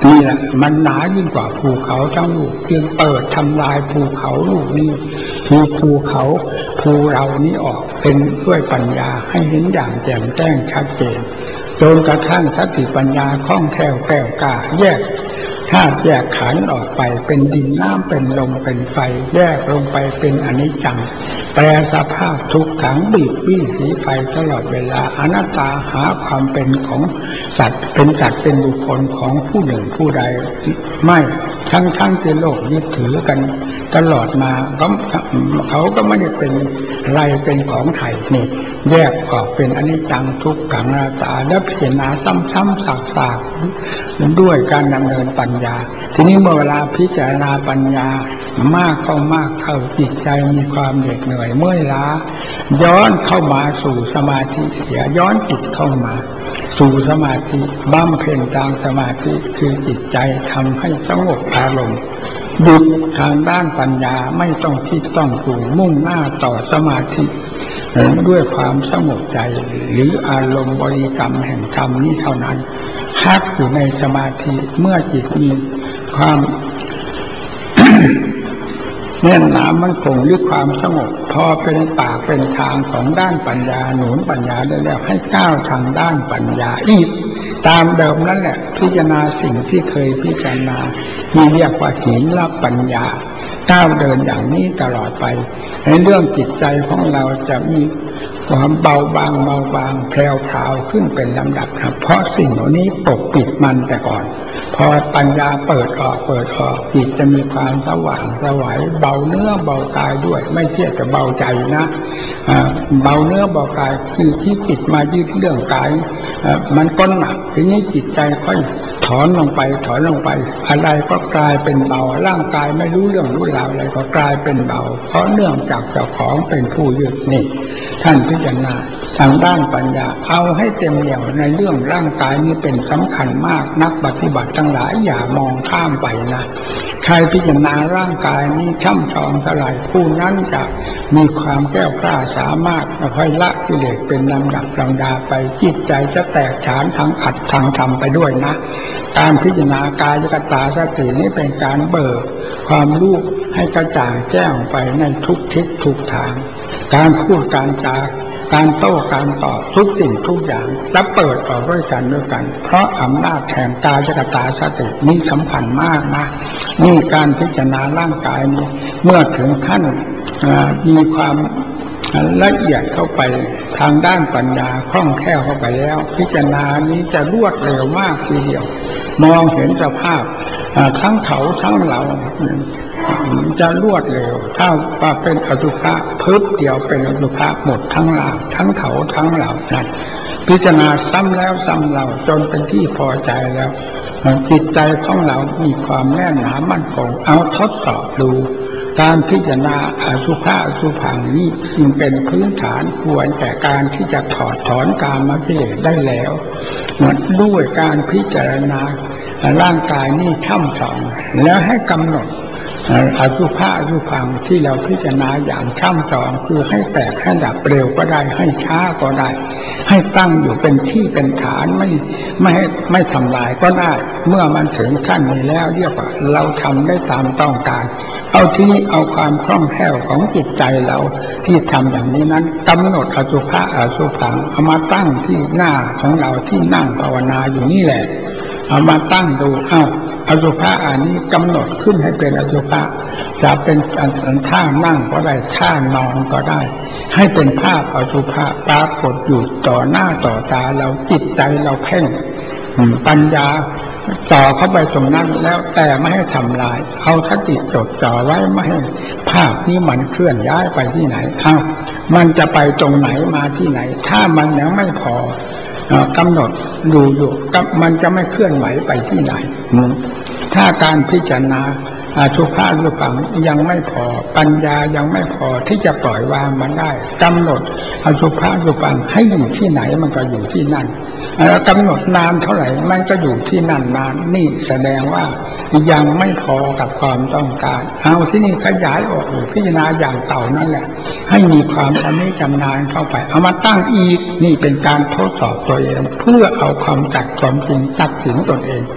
นี่แหละมันหนายิ่งกว่าภูเขาทั้งลูกจึงเปิดทำลายภูเขาลูกนี้ภูภูเขาภูเรานี้ออกเป็นด้วยปัญญาให้เห็นอย่างแจ่มแจ้งชัดเจนจนกระทั่งสติปัญญาคล่องแคล่วแก้วกล้าแยกธาตุแยกขันธ์ออกไปเป็นดินน้ำเป็นลมเป็นไฟแยกลงไปเป็นอนิจจังแปลสภาพทุกขังบีบบี้สีไฟตลอดเวลาอนัตตาหาความเป็นของสัตว์เป็นสัตว์เป็นบุคคลของผู้หนึ่งผู้ใดไม่ทั้งทั้งที่โลกยึดถือกันตลอดมาเขาเขาก็ไม่ได้เป็นอะไรเป็นของไทยนี่แยกออกเป็นอนิจจังทุกขังอนัตตาและพิจารณาซ้ำๆซากๆด้วยการดำเนินปัญญาทีนี้เมื่อเวลาพิจารณาปัญญามากเข้ามากเข้าจิตใจมีความเหน็ดเหนื่อยเมื่อยล้าย้อนเข้ามาสู่สมาธิเสียย้อนจิตเข้ามาสู่สมาธิบำเพ็ญทางสมาธิคือจิตใจทำให้สงบอารมณ์หยุดทางด้านปัญญาไม่ต้องคิดต้องปรุงมุ่งหน้าต่อสมาธิด้วยความสงบใจหรืออารมณ์บริกรรมแห่งธรรมนี้เท่านั้นพักอยู่ในสมาธิเมื่อจิตมีความ แน่นหนามั่นคงด้วยความสงบพอเป็นปากเป็นทางของด้านปัญญาหนุนปัญญาได้แล้วให้ก้าวทางด้านปัญญาอีกตามเดิมนั่นแหละพิจารณาสิ่งที่เคยพิจารณาที่เรียกว่าหินละปัญญาก้าวเดินอย่างนี้ตลอดไปในเรื่องจิตใจของเราจะมีความเบาบางเบาบางแผ่วพราวขึ้นเป็นลำดับครับเพราะสิ่งเหล่านี้ปกปิดมันแต่ก่อนพอปัญญาเปิดออกเปิดออกจิตจะมีความสว่างสวัยเบาเนื้อเบากายด้วยไม่ใช่จะเบาใจนะเบาเนื้อเบากายคือที่จิตมายึดเรื่องกายมันก็หนักทีนี้จิตใจค่อยถอนลงไปถอนลงไปอะไรก็กลายเป็นเบาร่างกายไม่รู้เรื่องรู้ราวอะไรก็กลายเป็นเบาเพราะเนื่องจากเจ้าของเป็นผู้ยึดนี่ท่านพิจารณาทางด้านปัญญาเอาให้เต็มเหนี่ยวในเรื่องร่างกายนี้เป็นสำคัญมากนักปฏิบัติทั้งหลายอย่ามองข้ามไปนะใครพิจารณาร่างกายนี้ช่ำชองเท่าไหร่ผู้นั้นจะมีความแก้วกล้าสามารถค่อยละกิเลสเป็นลำดับลำดาไปจิตใจจะแตกฉานทางอัตทางธรรมไปด้วยนะการพิจารณากายกตาสตินี้เป็นการเบิกความรู้ให้กระจ่างแจ้งไปในทุกทิศทุกทางการพูดการจาการโต้การตอบทุกสิ่งทุกอย่างและเปิดออกด้วยกันด้วยกันเพราะอำนาจแห่งกายกตาสตินี้สำคัญมากนะนี่การพิจารณาร่างกายนี้เมื่อถึงขั้นมีความละเอียดเข้าไปทางด้านปัญญาคล่องแคล่วเข้าไปแล้วพิจารณานี้จะรวดเร็วมากทีเดียวมองเห็นสภาพทั้งเขาทั้งเราจะรวดเร็วถ้าว่าเป็นอสุภะพึบเดียวเป็นอสุภะหมดทั้งหลางทั้งเขาทั้งเหล่านั้นพิจารณาซ้ำแล้วซ้ำเล่าจนเป็นที่พอใจแล้วจิตใจของเรามีความแน่นหนามั่นคงเอาทดสอบดูการพิจารณาอสุภะอสุภังนี้จึงเป็นพื้นฐานควรแก่การที่จะถอดถอนกามกิเลสได้แล้วด้วยการพิจารณาร่างกายนี้ช่ำชองแล้วให้กำหนดอสุภะอสุภังที่เราพิจารณาอย่างช่ำชองคือให้แตกให้ดับเร็วก็ได้ให้ช้าก็ได้ให้ตั้งอยู่เป็นที่เป็นฐานไม่ไม่ให้ไม่ทำลายก็ได้เมื่อมันถึงขั้นนี้แล้วเรียกว่าเราทำได้ตามต้องการเอาที่นี้เอาความคล่องแคล่วของจิตใจเราที่ทำอย่างนี้นั้นกำหนดอสุภะอสุภังเอามาตั้งที่หน้าของเราที่นั่งภาวนาอยู่นี่แหละเอามาตั้งดูเอ้าอสุภะอันนี้กำหนดขึ้นให้เป็นอสุภะจะเป็นท่านั่งก็ได้ท่านอนก็ได้ให้เป็นภาพอสุภะปรากฏอยู่ต่อหน้าต่อตาเราจิตใจเราเพ่งปัญญาต่อเข้าไปตรงนั้นแล้วแต่ไม่ให้ทำลายเอาสติจดจ่อไว้ไม่ให้ภาพนี้มันเคลื่อนย้ายไปที่ไหนเอ้ามันจะไปตรงไหนมาที่ไหนถ้ามันยังไม่พอกำหนดดูอยู่มันจะไม่เคลื่อนไหวไปที่ไหนถ้าการพิจารณาอสุภะอสุภังยังไม่พอปัญญายังไม่พอที่จะปล่อยวางมันได้กำหนดอสุภะอสุภังให้อยู่ที่ไหนมันก็อยู่ที่นั่นกำหนดนานเท่าไหร่มันก็อยู่ที่นั่นนานนี่แสดงว่ายังไม่พอกับความต้องการเอาที่นี่ขยายออกพิจารณาอย่างเก่านั่นแหละให้มีความชำนิชำนาญเข้าไปเอามาตั้งอีกนี่เป็นการทดสอบตัวเองเพื่อเอาความจัดความจริงตัดสินตนเอง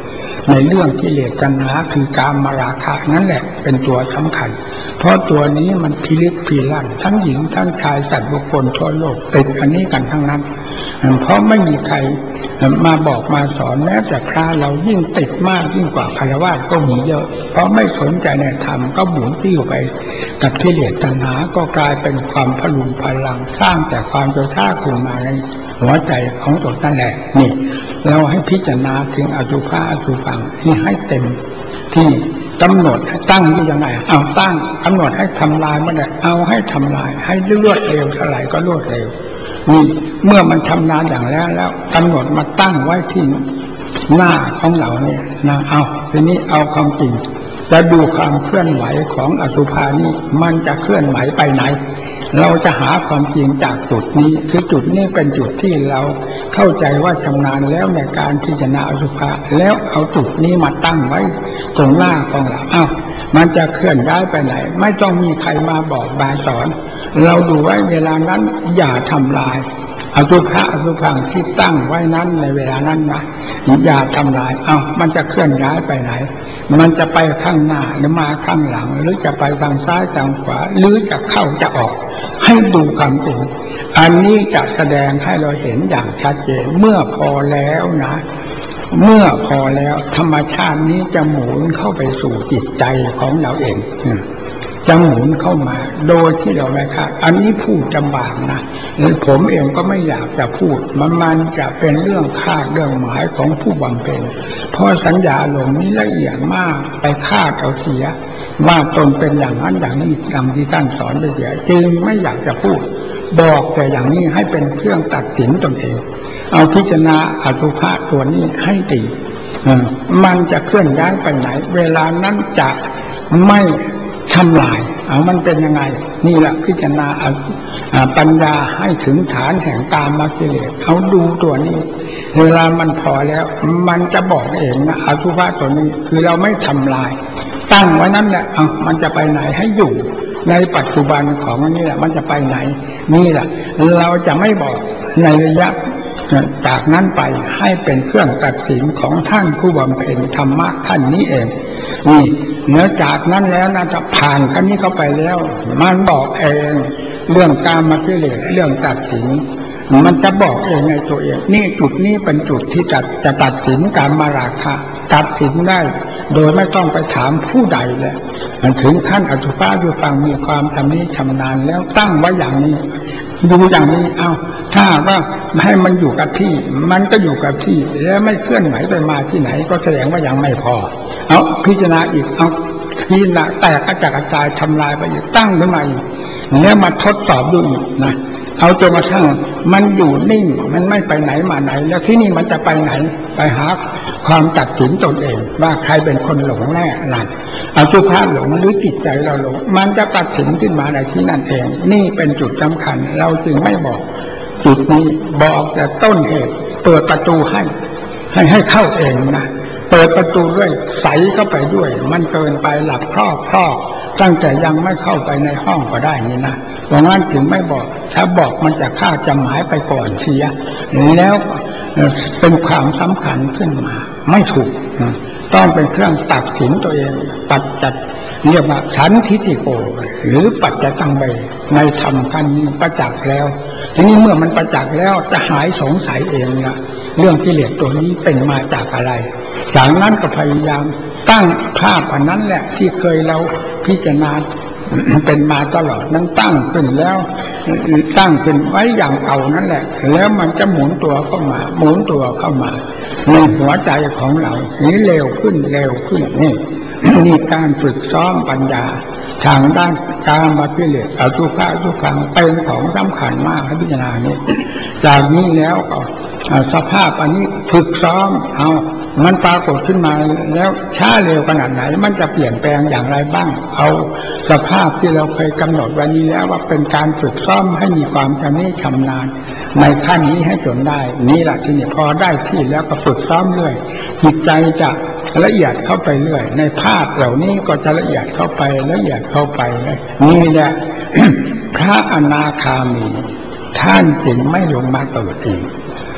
ในเรื่องกิเลสตัณหาคือกามราคะนั่นแหละเป็นตัวสำคัญเพราะตัวนี้มันพิลึกพิลั่นทั้งหญิงทั้งชายสัตว์บุคคลทั่วโลกติดอันนี้กันทั้งนั้นเพราะไม่มีใครมาบอกมาสอนแม้แต่พระเรายิ่งติดมากยิ่งกว่าฆราวาสก็มีเยอะเพราะไม่สนใจในธรรมก็หมุนติ้วไปกับกิเลสตัณหาก็กลายเป็นความพลุนพลังสร้างแต่ความโจท่าขึ้นมาในหัวใจของตนนั่นแหละนี่เราให้พิจารณาถึงอสุภะอสุภังที่ให้เต็มที่กำหนดให้ตั้งอยู่ยังไงเอาตั้งกำหนดให้ทำลายมันแหละเอาให้ทำลายให้รวดเร็วเท่าไหร่ก็รวดเร็วนี่เมื่อมันทำนานอย่างแล้วแล้วกำหนดมาตั้งไว้ที่หน้าของเราเนี่ยนะเอาทีนี้เอาความจริงจะดูความเคลื่อนไหวของอสุภานี่มันจะเคลื่อนไหวไปไหนเราจะหาความจริงจากจุดนี้คือจุดนี้เป็นจุดที่เราเข้าใจว่าชำนาญแล้วในการพิจารณาอสุภะแล้วเอาจุดนี้มาตั้งไว้ตรงหน้าของเราอ้าวมันจะเคลื่อนย้ายไปไหนไม่ต้องมีใครมาบอกมาสอนเราดูไว้เวลานั้นอย่าทำลายอสุภะอสุภังที่ตั้งไว้นั้นในเวลานั้นนะอย่าทำลายอ้าวมันจะเคลื่อนย้ายไปไหนมันจะไปข้างหน้าหรือมาข้างหลังหรือจะไปทางซ้ายทางขวาหรือจะเข้าจะออกให้ดูความจริงอันนี้จะแสดงให้เราเห็นอย่างชัดเจนเมื่อพอแล้วนะเมื่อพอแล้วธรรมชาตินี้จะหมุนเข้าไปสู่จิตใจของเราเองจะหมุนเข้ามาโดยที่เราไม่คาดอันนี้พูดจำบากนะผมเองก็ไม่อยากจะพูดมันมันจะเป็นเรื่องคาดเรื่องหมายของผู้บำเพ็ญเพราะสัญญาลมนี้ละเอียดมากไปคาดเอาเสียว่าตนเป็นอย่างนั้นอย่างนี้ดังที่ท่านสอนไปเสียจึงไม่อยากจะพูดบอกแต่อย่างนี้ให้เป็นเครื่องตัดสินตนเองเอาพิจารณาอสุภะตัวนี้ให้ดีมันจะเคลื่อนย้ายไปไหนเวลานั้นจะไม่ทำลายเอามันเป็นยังไงนี่แหละพิจารณาปัญญาให้ถึงฐานแห่งกามกิเลสเขาดูตัวนี้เวลามันพอแล้วมันจะบอกเองนะอสุภะตัวนี้คือเราไม่ทำลายตั้งไว้นั้นแหละเอามันจะไปไหนให้อยู่ในปัจจุบันของนี่แหละมันจะไปไหนนี่แหละเราจะไม่บอกในระยะจากนั้นไปให้เป็นเครื่องตัดสินของท่านผู้บำเพ็ญธรรมะท่านนี้เองนี่เนื้อจากนั้นแล้วนะจะผ่านขั้นนี้เข้าไปแล้วมันบอกเองเรื่องกามกิเลสเรื่องตัดสินมันจะบอกเองในตัวเองนี่จุดนี้เป็นจุดที่จะจะตัดสินกามราคะตัดสินได้โดยไม่ต้องไปถามผู้ใดเลยถึงขั้นอสุภะอสุภังมีความชำนิชำนาญแล้วตั้งไว้อย่างนี้ดูอย่างนี้เอาถ้าว่าให้มันอยู่กับที่มันก็อยู่กับที่แล้วไม่เคลื่อนไหวไปมาที่ไหนก็แสดงว่ายังไม่พอเอาพิจารณาอีกเอาพิจารณาแตกกระจัดกระจายทำลายไปอีกตั้งขึ้นมาอีกแล้วมาทดสอบดูอีกนะเอาจนกระทั่งมันอยู่นิ่งมันไม่ไปไหนมาไหนแล้วที่นี่มันจะไปไหนไปหาความตัดสินตนเองว่าใครเป็นคนหลงแน่นั่นอสุภะหลงหรือจิตใจเราหลงมันจะตัดสินขึ้นมาในที่นั่นเองนี่เป็นจุดสำคัญเราจึงไม่บอกจุดนี้บอกแต่ต้นเหตุเปิดประตูให้ให้ให้เข้าเองนะเปิดประตูด้วยใสเข้าไปด้วยมันเกินไปหลับครอบครอบตั้งแต่ยังไม่เข้าไปในห้องก็ได้นี่นะเพราะงั้นถึงไม่บอกถ้าบอกมันจะฆ่าจะหมายไปก่อนเสียแล้วเป็นความสำคัญขึ้นมาไม่ถูกต้องเป็นเครื่องตัดสินตัวเองปัจจัดเรียกว่าสันทิฏฐิโกหรือปัจจตังเบในธรรมขั้นนี้ประจักษ์แล้วทีนี้เมื่อมันประจักษ์แล้วจะหายสงสัยเองนะเรื่องกิเลสตัวนี้เป็นมาจากอะไรจากนั้นก็พยายามตั้งภาพอันนั้นแหละที่เคยเราพิจารณาเป็นมาตลอดนั้นตั้งขึ้นแล้วตั้งขึ้นไว้อย่างเก่านั่นแหละแล้วมันจะหมุนตัวเข้ามาหมุนตัวเข้ามาในหัวใจของเรานี้เร็วขึ้นเร็วขึ้นนี่นี่การฝึกซ้อมปัญญาทางด้านกามกิเลสอสุภะอสุภังเป็นของสำคัญมากให้พิจารณานี้จากนี้แล้วก็สภาพอันนี้ฝึกซ้อมเอามันปรากฏขึ้นมาแล้วช้าเร็วขนาดไหนมันจะเปลี่ยนแปลงอย่างไรบ้างเอาสภาพที่เราเคยกำหนดไว้นี้แล้วว่าเป็นการฝึกซ้อมให้มีความชำนิชำนาญในขั้นนี้ให้จนได้นี่แหละที่นี่พอได้ที่แล้วก็ฝึกซ้อมเรื่อยจิตใจจะละเอียดเข้าไปเรื่อยในภาพเหล่านี้ก็จะละเอียดเข้าไปละเอียดเข้าไปนี่แหละ พระอนาคามีท่านจึงไม่ลงมาเกิดอีก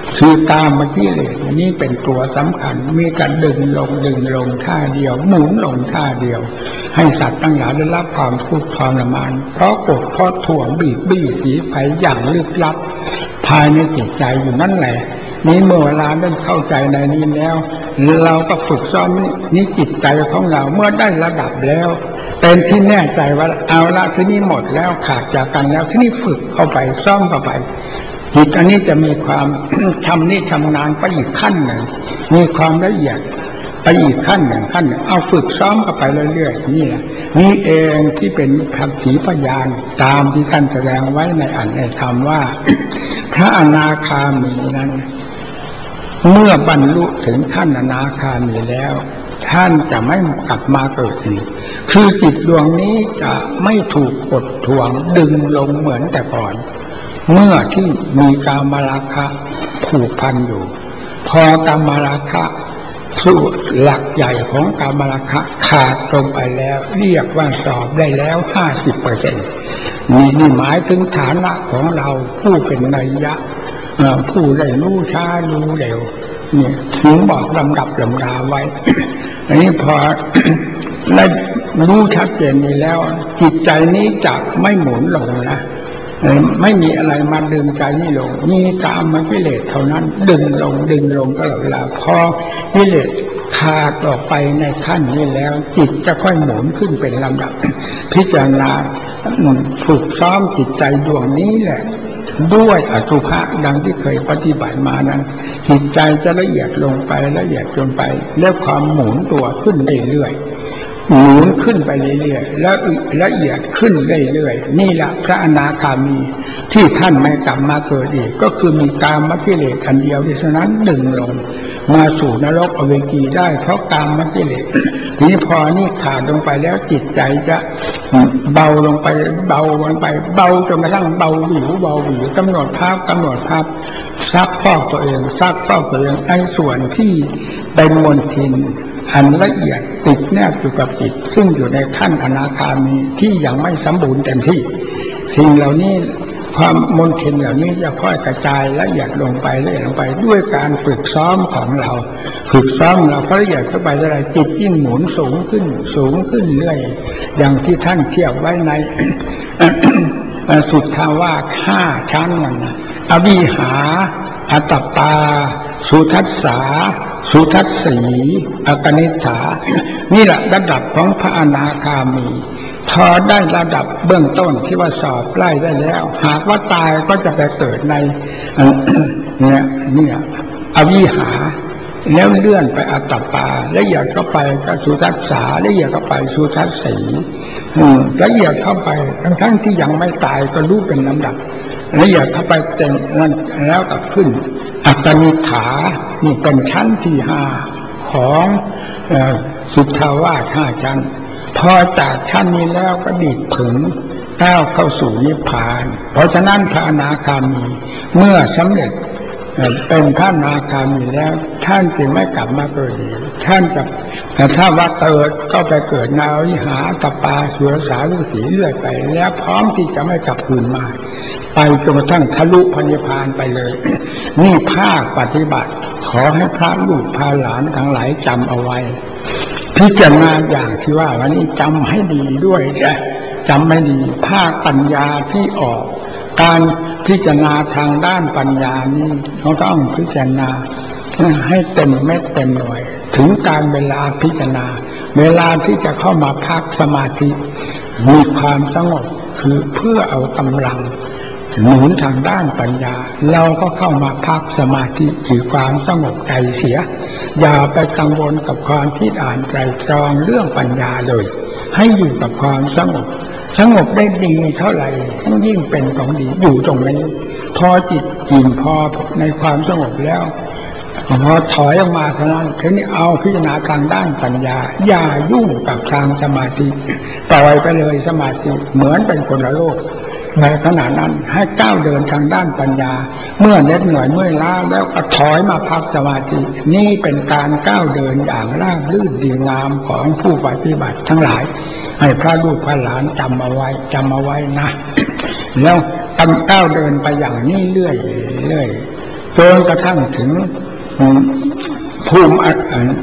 คือกามกิเลสนี้เป็นตัวสำคัญมีการดึงลงดึงลงท่าเดียวหมุนลงท่าเดียวให้สัตว์ทั้งหลายได้รับความทุกข์ทรมานเพราะกดเพราะถ่วงบีบบี้สีไฟอย่างลึกลับภายในจิตใจอยู่นั่นแหละนี้เมื่อเวลาได้เข้าใจในนี้แล้วเราก็ฝึกซ้อมนี้จิตใจของเราเมื่อได้ระดับแล้วเป็นที่แน่ใจว่าเอาละที่นี่หมดแล้วขาดจากกันแล้วที่นี่ฝึกเข้าไปซ้อมเข้าไปจิตอันนี้จะมีความ ทำนี่ทำงานไปอีกขั้นหนึ่งมีความละเอียดไปอีกขั้นหนึ่งขั้นหนึ่งเอาฝึกซ้อมเข้าไปเรื่อยๆนี่แหละนี่เองที่เป็นภักขีพยานตามที่ท่านแสดงไว้ในอัตถธรรมว่า ถ้าอนาคามีนั้นเมื่อบรรลุถึงท่านอนาคามีแล้วท่านจะไม่กลับมาเกิดอีกคือจิตดวงนี้จะไม่ถูกกดทวงดึงลงเหมือนแต่ก่อนเมื่อที่มีกามราคะผูกพันอยู่พอกามราคะสู่หลักใหญ่ของกามราคะขาดลงไปแล้วเรียกว่าสอบได้แล้ว ห้าสิบเปอร์เซ็นต์ นี่นี่หมายถึงฐานะของเราผู้เป็นนัยยะผู้ได้รู้ช้ารู้เร็วนี่ถึงบอกลำดับลำดาไว้ อันนี้พอ ได้รู้ชัดเจนนี้แล้วจิตใจนี้จะไม่หมุนลงนะไม่มีอะไรมาดึงใจนี่ลงมีกามกิเลสเท่านั้นดึงลงดึงลงตลอดเวลาพอกิเลสขาดออกไปในขั้นนี้แล้วจิตจะค่อยหมุนขึ้นเป็นลำดับ พิจารณาฝึกซ้อมจิตใจดวงนี้แหละด้วยอสุภะดังที่เคยปฏิบัติมานั้นจิตใจจะละเอียดลงไปละเอียดลงไปแล้วความหมุนตัวขึ้นเรื่อยๆหมุนขึ้นไปเรื่อยๆแล้วละเอียดขึ้นเรื่อยๆนี่แหละพระอนาคามีที่ท่านไม่กลับมาเกิดอีกก็คือมีกามกิเลสอันเดียวฉะนั้นดึงลงมาสู่นรกอเวจีได้เพราะกามกิเลสทีนี้พอนี่ขาดลงไปแล้วจิตใจจะเบาลงไปเบาลงไปเบาจนกระทั่งเบาหวิวเบาหวิวกำหนดภาพกำหนดภาพซักฟอกตัวเองซักฟอกตัวเองไอ้ส่วนที่เป็นมลทินอันละเอียดติดแนบอยู่กับจิตซึ่งอยู่ในขั้นอนาคามีที่ยังไม่สมบูรณ์เต็มที่สิ่งเหล่านี้ความมลทินเหล่านี้จะค่อยกระจายละเอียดลงไปละเอียดลงไปด้วยการฝึกซ้อมของเราฝึกซ้อมเราก็ละเอียดเข้าไปเท่าไรจิตยิ่งหมุนสูงขึ้นสูงขึ้นเรื่อยอย่างที่ท่านเทียบไว้ใน สุทธาวาสห้าชั้นนั่นอวิหาอัตตปาสุทัสสาสุทัสสีอกนิษฐานี่แหละระดับของพระอนาคามีพอได้ระดับเบื้องต้นที่ว่าสอบไล่ได้แล้วหากว่าตายก็จะไปเกิดในเนี่ยเนี่ยอวิหาแล้วเลื่อนไปอัตตปาละเอียดเข้าไปก็สุทัสสาละเอียดเข้าไปสุทัสสีละเอียดเข้าไปทั้งทั้งที่ยังไม่ตายก็รู้เป็นลำดับละเอียดเข้าไปเต็มนั้นแล้วก็ขึ้นอัตตนิฐานี่เป็นชั้นที่ห้าของสุทธาวาสห้าชั้นพอจากชั้นนี้แล้วก็ดิบถึงก้าวเข้าสู่นิพพานเพราะฉะนั้นพระอนาคามีเมื่อสำเร็จเป็นพระอนาคามีแล้วท่านจึงไม่กลับมาเกิดอีกท่านจะถ้าว่าเกิดก็ไปเกิดนาวิหาตปาสุรสาฤาษีเรื่อยไปแล้วพร้อมที่จะไม่กลับคืนมาไปจนกระทั่งทะลุพระนิพพานไปเลยนี่ภาคปฏิบัติขอให้พระลูกพาหลานทั้งหลายจำเอาไว้พิจารณาอย่างที่ว่าวันนี้จำให้ดีด้วยนะจำไม่ดีภาคปัญญาที่ออกการพิจารณาทางด้านปัญญานี้เขาต้องพิจารณาให้เต็มเม็ดเต็มหน่วยถึงการเวลาพิจารณาเวลาที่จะเข้ามาพักสมาธิมีความสงบคือเพื่อเอากำลังหนุนทางด้านปัญญาเราก็เข้ามาพักสมาธิถือความสงบใจเสียอย่าไปกังวลกับความคิดอ่านไตรตรองเรื่องปัญญาเลยให้อยู่กับความสงบสงบได้ดีเท่าไหร่ยิ่งเป็นของดีอยู่ตรงนี้พอจิตอิ่มพอในความสงบแล้วพอถอยออกมาเท่านั้นทีนี้เอาพิจารณาทางด้านปัญญาอย่ายุ่งกับทางสมาธิปล่อยไปเลยสมาธิเหมือนเป็นคนละโลกในขณะนั้นให้ก้าวเดินทางด้านปัญญาเมื่อเหน็ดเหนื่อยเมื่อยล้าแล้วก็ถอยมาพักสมาธินี่เป็นการก้าวเดินอย่างราบรื่นดีงามของผู้ปฏิบัติทั้งหลายให้พระลูกพระหลานจำเอาไว้จำเอาไว้นะแล้วก้าวเดินไปอย่างนี้เรื่อยเรื่อยจนกระทั่งถึงภูมิอั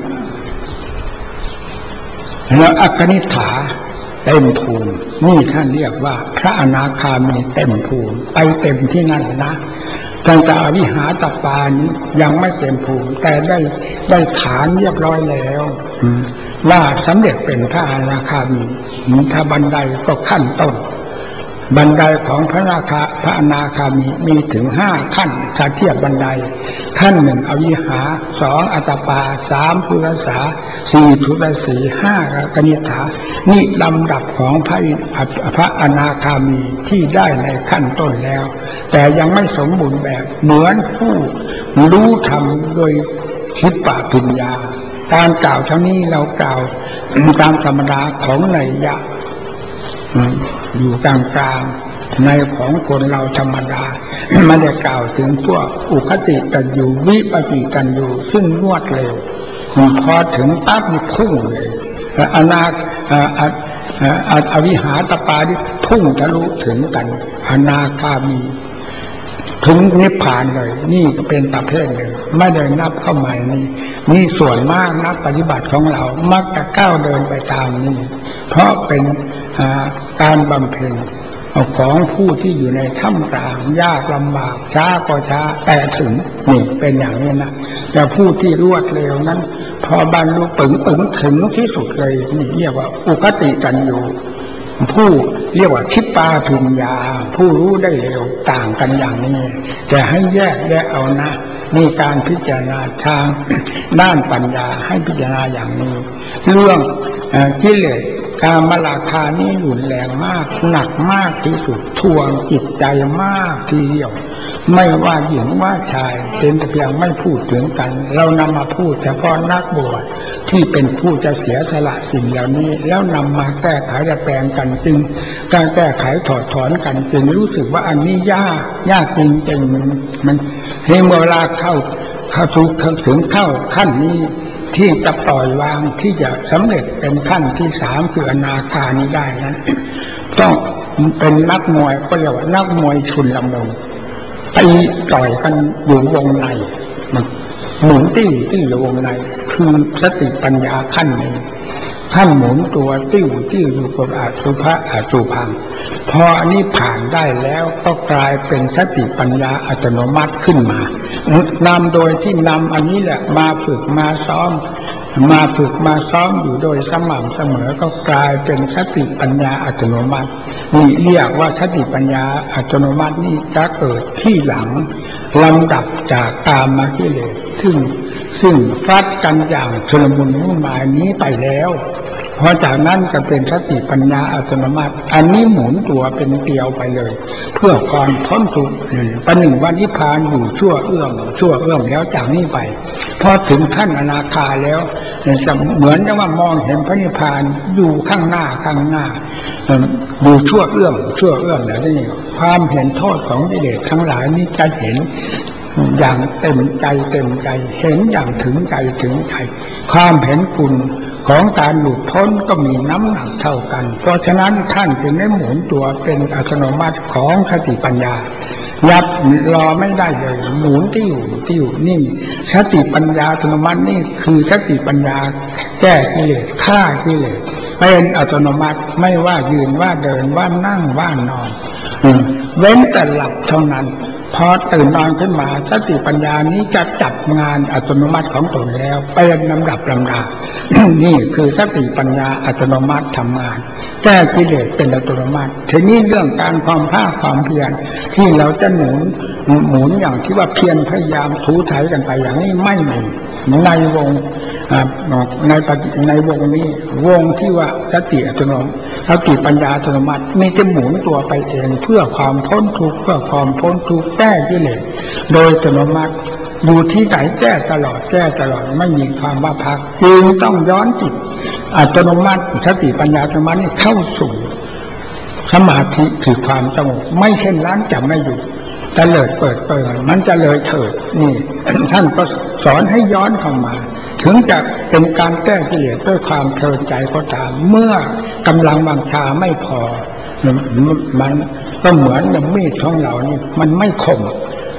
แล้วอักนิฐาเต็มภูมินี่ท่านเรียกว่าพระอนาคามีเต็มภูมิไปเต็มที่นั่นนะตั้งแต่อวิหาตปานี้ยังไม่เต็มภูมิแต่ได้ได้ฐานเรียบร้อยแล้วว่าสำเร็จเป็นพระอนาคามีถ้าบันไดก็ขั้นต้นบันไดของพระนาคาพระอนาคามีมีถึงห้าขั้นถ้าเทียบบันไดขั้นหนึ่งอวิหาสองอัตตปาสามปุรสาสี่ทุตสีห้ากนิษฐานี่ลำดับของพระพระอนาคามีที่ได้ในขั้นต้นแล้วแต่ยังไม่สมบูรณ์แบบเหมือนผู้รู้ธรรมโดยทิพปปัญญาการกล่าวเท่านี้เรากล่าวตามธรรมดาของนัยยะอยู่กลางกลางในของคนเราธรรมดาไม่ได้กล่าวถึงพวกอุคติกันอยู่วิปปิกันอยู่ซึ่งรวดเร็วพอถึงปั๊บนี่พุ่งเลยอนาอวิหาตปาที่พุ่งทะลุถึงกันอนาคามีถึงนิพพานเลยนี่ก็เป็นประเภทหนึ่งไม่ได้นับเข้ามานี่นี่ส่วนมากนักปฏิบัติของเรามักจะก้าวเดินไปตามนี้เพราะเป็นการบำเพ็ญของผู้ที่อยู่ในท่ามกลางยากลำบากช้าก็ช้าแต่ถึงนี่เป็นอย่างนี้นะแต่ผู้ที่รวดเร็วนั้นพอบรรลุปึงปึงถึงที่สุดเลยนี่เรียกว่าอุคติกันอยู่ผู้เรียกว่าทิปปาปัญญาผู้รู้ได้เร็วต่างกันอย่างนี้แต่ให้แยกแยกเอานะมีการพิจารณาทางด้านปัญญาให้พิจารณาอย่างนี้เรื่องกิเลสกามราคะนี้รุนแรงมากหนักมากที่สุดทวงจิตใจมากทีเดียวไม่ว่าหญิงว่าชายเป็นแต่เพียงไม่พูดถึงกันเรานำมาพูดเฉพาะนักบวชที่เป็นผู้จะเสียสละสิ่งเหล่านี้แล้วนำมาแก้ไขดัดแปลงกันจึงการแก้ไขถอดถอนกันจึงรู้สึกว่าอันนี้ยากยากจริงๆมันให้เมื่อเวลาเข้าเข้าถึงเข้าขั้นนี้ที่จะปล่อยวางที่จะสำเร็จเป็นขั้นที่สามคืออนาคานี้ได้นั้นต้องเป็นนักมวยก็เรียกว่านักมวยชุนละมุนไปต่อยกันอยู่วงในมันหมุนติ้วติ้วอยู่วงในคือสติปัญญาขั้นหนึ่งขั้นหมุนตัวติ้วติ้วอยู่กับอสุภะอสุภังพออันนี้ผ่านได้แล้วก็กลายเป็นสติปัญญาอัตโนมัติขึ้นมานำโดยที่นำอันนี้แหละมาฝึกมาซ้อมมาฝึกมาซ้อมอยู่โดยสม่ำเสมอก็กลายเป็นสติปัญญาอัตโนมัตินี่เรียกว่าสติปัญญาอัตโนมัตินี่จะเกิดที่หลังลำดับจากกามกิเลสซึ่งซึ่งฟัดกันอย่างชุลมุนวุ่นวายนี้ไปแล้วพอจากนั้นก็เป็นสติปัญญาอัตโนมัติอันนี้หมุนตัวเป็นเกลียวไปเลยเพื่อความพ้นทุกข์ประหนึ่งวันนิพพานอยู่ชั่วเอื้อมชั่วเอื้อมแล้วจากนี้ไปพอถึงขั้นอนาคาแล้วจะเหมือนกับว่ามองเห็นพระนิพพานอยู่ข้างหน้าข้างหน้าอยู่ชั่วเอื้อมชั่วเอื้อมแล้วนี่ความเห็นโทษของกิเลสทั้งหลายนี้จะเห็นอย่างเต็มใจเต็มใจเห็นอย่างถึงใจถึงใจความเห็นคุณของการหลุดพ้นก็มีน้ำหนักเท่ากันเพราะฉะนั้นท่านจึงได้หมุนตัวเป็นอัตโนมัติของสติปัญญายับรอไม่ได้เลยหมุนติ้วติ้วนี่สติปัญญาอัตโนมัตินี่คือสติปัญญาแก้กิเลสฆ่ากิเลสเป็นอัตโนมัติไม่ว่ายืนว่าเดินว่านั่งว่านอนเว้นแต่หลับเท่านั้นพอตื่นนอนขึ้นมาสติปัญญานี้จะจัดงานอัตโนมัติของตนแล้วเป็นลำดับลำดา นี่คือสติปัญญาอัตโนมัติทำงานแก้กิเลสเป็นอัตโนมัติทีนี้เรื่องการความภาคความเพียรที่เราจะหมุนหมุนอย่างที่ว่าเพียรพยายามถูถ่ายกันไปอย่างนี้ไม่มีในวงในในวงนี้วงที่ว่าสติอัตโนมัติสติปัญญาอัตโนมัติมีจะหมุนตัวไปเองเพื่อความพ้นทุกข์เพื่อความพ้นทุกข์แก้กิเลสโดยอัตโนมัติอยู่ที่ไหนแก้ตลอดแก้ตลอดไม่มีความว่าพักจึงต้องย้อนจิตอัตโนมัติสติปัญญาอัตโนมัติเข้าสู่สมาธิคือความสงบไม่เช่นนั้นจะไม่อยู่จะเลิดเปิดเปิดมันจะเลยเถิดนี่ท่านก็สอนให้ย้อนเข้ามาถึงจะเป็นการแก้กิเลสด้วยความเพลินใจก็ตามเมื่อกำลังบังชาไม่พอมันก็เหมือนกับมีดของเรานี่มันไม่คม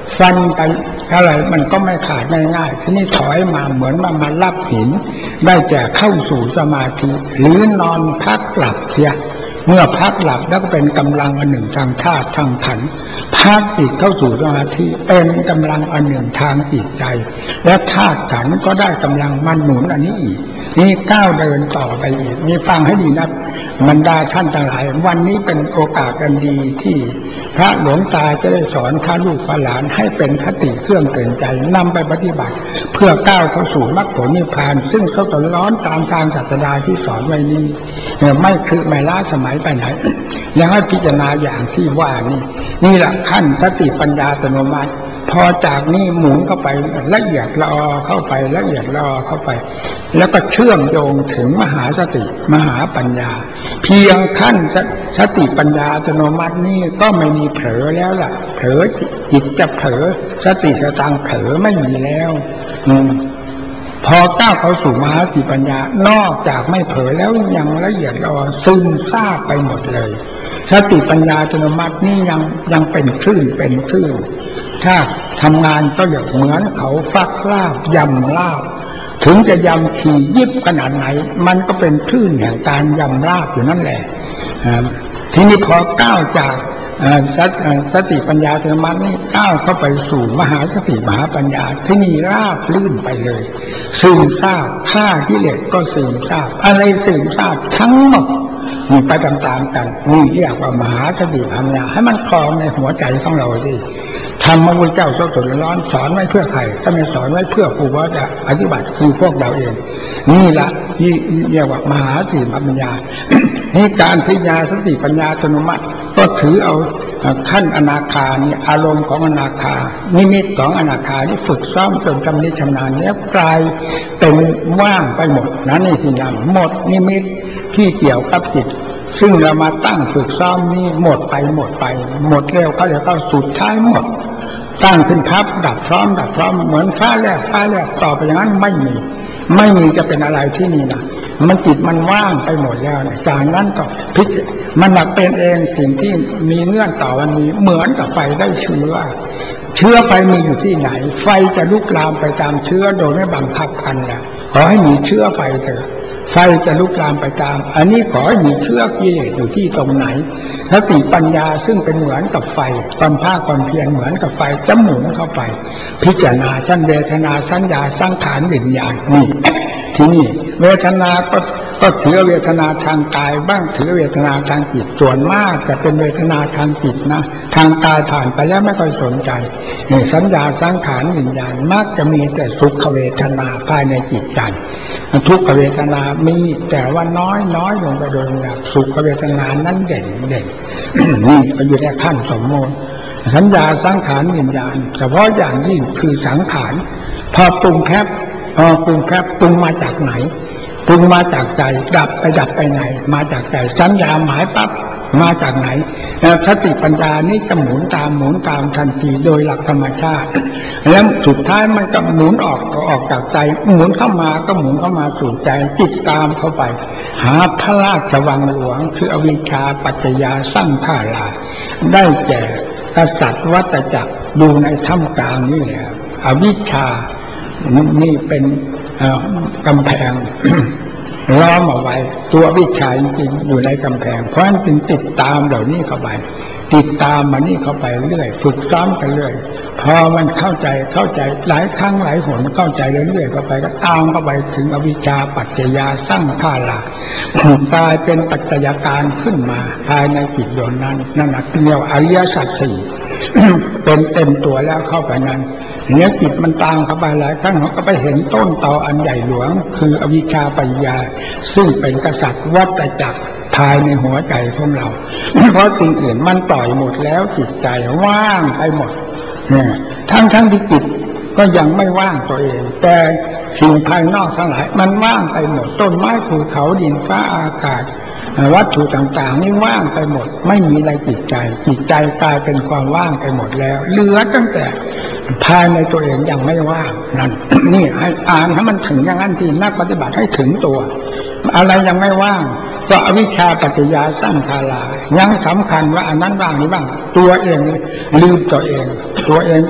ฟันไปอะไรมันก็ไม่ขาดง่ายๆทีนี้ถอยมาเหมือนมามารับหินได้แก่เข้าสู่สมาธิหรือนอนพักหลับเสียเมื่อพักหลับแล้วก็เป็นกำลังอันหนึ่งทางธาตุทางขันธ์พักอีกเข้าสู่สมาธิเป็นกำลังอันหนึ่งทางจิตใจและธาตุขันธ์ก็ได้กำลังมันหนุนอันนี้อีกนี่ก้าวเดินต่อไปอีกนี่ฟังให้ดีนะบรรดาท่านทั้งหลายวันนี้เป็นโอกาสอันดีที่พระหลวงตาจะได้สอนพระลูกพระหลานให้เป็นคติเครื่องเตือนใจนำไปปฏิบัติเพื่อก้าวเข้าสู่มรรคผลนิพพานซึ่งเขาตร้อนตามทางศาสดาที่สอนไว้นี้ไม่คือไม่ล้าสมัยไปไหนยังให้พิจารณาอย่างที่ว่านี่นี่แหละขั้นสติปัญญาอัตโนมัติพอจากนี้หมุนเข้าไปละเอียดละออเข้าไปละเอียดละออเข้าไปแล้วก็เชื่อมโยงถึงมหาสติมหาปัญญาเพียงขั้นสติปัญญาอัตโนมัตินี่ก็ไม่มีเผลอแล้วล่ะเผลอจิตจะเผลอสติสตังเผลอไม่มีแล้วอืมพอก้าวเข้าสู่มหาสติปัญญานอกจากไม่เผลอแล้วยังละเอียดละออซึมซาบไปหมดเลยสติปัญญาอัตโนมัตินี่ยังยังเป็นคลื่นเป็นคลื่นถ้าทำงานก็เรียกเหมือนเขาฟักลาบยำลาบถึงจะยำขี่ยิบขนาดไหนมันก็เป็นคลื่นแห่งการยำลาบอยู่นั่นแหละทีนี้พอก้าวจากสติปัญญาอัตโนมัตินี่ก้าวเข้าไปสู่มหาสติมหาปัญญาที่นี่ราบลื่นไปเลยซึมซาบฆ่ากิเลสก็ซึมซาบอะไรซึมซาบทั้งหมดมีไปตามๆกันนี่เรียกว่ามหาสติปัญญาให้มันคลองในหัวใจของเราสิธรรมพระพุทธเจ้าสอนร้อนสอนไว้เพื่อใครถ้าไม่สอนไว้เพื่อผู้ว่าจะปฏิบัติคือพวกเราเองนี่ละที่เรียกว่ามหาสติปัญญานี่การพิจารณาสติปัญญาอัตโนมัติก็ถือเอาขั้นอนาคานี่อารมณ์ของอนาคานิมิตของอนาคาที่ฝึกซ้อมจนชำนิชำนาญแล้วกลายเป็นว่างไปหมดนั่นนี่สินะหมดนิมิตที่เกี่ยวกับจิตซึ่งเรามาตั้งฝึกซ้อมนี่หมดไปหมดไปหมดเร็วเขาเดี๋ยวก็สุดท้ายหมดตั้งขึ้นครับดับพร้อมดับพร้อมเหมือนฟ้าแลบฟ้าแลบต่อไปอย่างนั้นไม่มีไม่มีจะเป็นอะไรที่นี่นะมันจิตมันว่างไปหมดแล้วเนี่ยจากนั้นก็พิจมันมาเป็นเองสิ่งที่มีเงื่อนต่อวันนี้เหมือนกับไฟได้เชื้อเชื้อไฟมีอยู่ที่ไหนไฟจะลุกลามไปตามเชื้อโดยไม่บังคับกันแหละขอให้มีเชื้อไฟเถอะไฟจะลุกลามไปตามอันนี้ขอให้มีเชื้อกิเลสอยู่ที่ตรงไหนสติปัญญาซึ่งเป็นเหมือนกับไฟความภาคความเพียรเหมือนกับไฟจะหมุนเข้าไปพิจารณาชั้นเวทนาสัญญาสังขารวิญญาณนี่ที่นี่เวทนาก็ก็ถือเวทนาทางกายบ้างถือเวทนาทางจิตส่วนมากจะเป็นเวทนาทางจิตนะทางกายผ่านไปแล้วไม่ค่อยสนใจนี่สัญญาสังขารวิญญาณมักจะมีแต่สุขเวทนาภายในจิตใจทุกขเวทนามีแต่ว่าน้อยน้อยลงไปโดยลำดับสุขเวทนานั้นเด่นเด่น นี่ก็อยู่ในขั้นสมมติสัญญาสังขารวิญญาณเฉพาะอย่างยิ่งคือสังขารพอปรุงแคบพอปรุงแคบปรุงมาจากไหนปรุงมาจากใจดับไปดับไปไหนมาจากใจสัญญาหมายปั๊บมาจากไหนสติปัญญานี่จะหมุนตามหมุนตามทันทีโดยหลักธรรมชาติแล้วสุดท้ายมันก็หมุนออกออกจากใจหมุนเข้ามาก็หมุนเข้ามาสู่ใจติดตามเข้าไปหาพระราชวังหลวงคืออวิชชาปัจจยาสร้างข้าราได้แก่กษัตริย์วัฏจักรอยู่ในถ้ำกลางนี่แหละอวิชชานี่เป็นกำแพงล้อมเอาไว้ตัววิชาจริงๆอยู่ในกำแพงเพราะฉะนั้นจึงติดตามเหล่านี้เข้าไปติดตามมานี่เข้าไปเรื่อยฝึกซ้อมไปเรื่อยพอมันเข้าใจเข้าใจหลายครั้งหลายหนเข้าใจเรื่อยๆเข้าไปก็ตามเข้าไปถึงอวิชชาปัจจยาสร้างข้ารากลายเป็นปัจจัยการขึ้นมาภายในจิตดวงนั้นนั่นแหละเรียกอริยสัจสี่เป็นเต็มตัวแล้วเข้าไปนั้นเนี้ยจิตมันตามเข้าไปหลายครั้งเขาก็ไปเห็นต้นตออันใหญ่หลวงคืออวิชชาปัญญาซึ่งเป็นกษัตริย์วัฏจักรภายในหัวใจของเราเพราะสิ่งอื่นมันปล่อยหมดแล้วจิตใจว่างไปหมดเนี่ยทั้งทั้งที่จิตก็ยังไม่ว่างตัวเองแต่สิ่งภายนอกทั้งหลายมันว่างไปหมดต้นไม้ภูเขาดินฟ้าอากาศวัตถุต่างๆนี่ว่างไปหมดไม่มีอะไรจิตใจจิตใจกลายเป็นความว่างไปหมดแล้วเหลือตั้งแต่ภายในตัวเองยังไม่ว่างนั่น นี่ให้อ่านให้มันถึงอย่างนั้นที่นักปฏิบัติให้ถึงตัวอะไรยังไม่ว่างก็อวิชชาปัจจยาสร้างภารายังสำคัญว่าอันนั้นว่างหรือบ้างตัวเองลืมตัวเองตัวเอง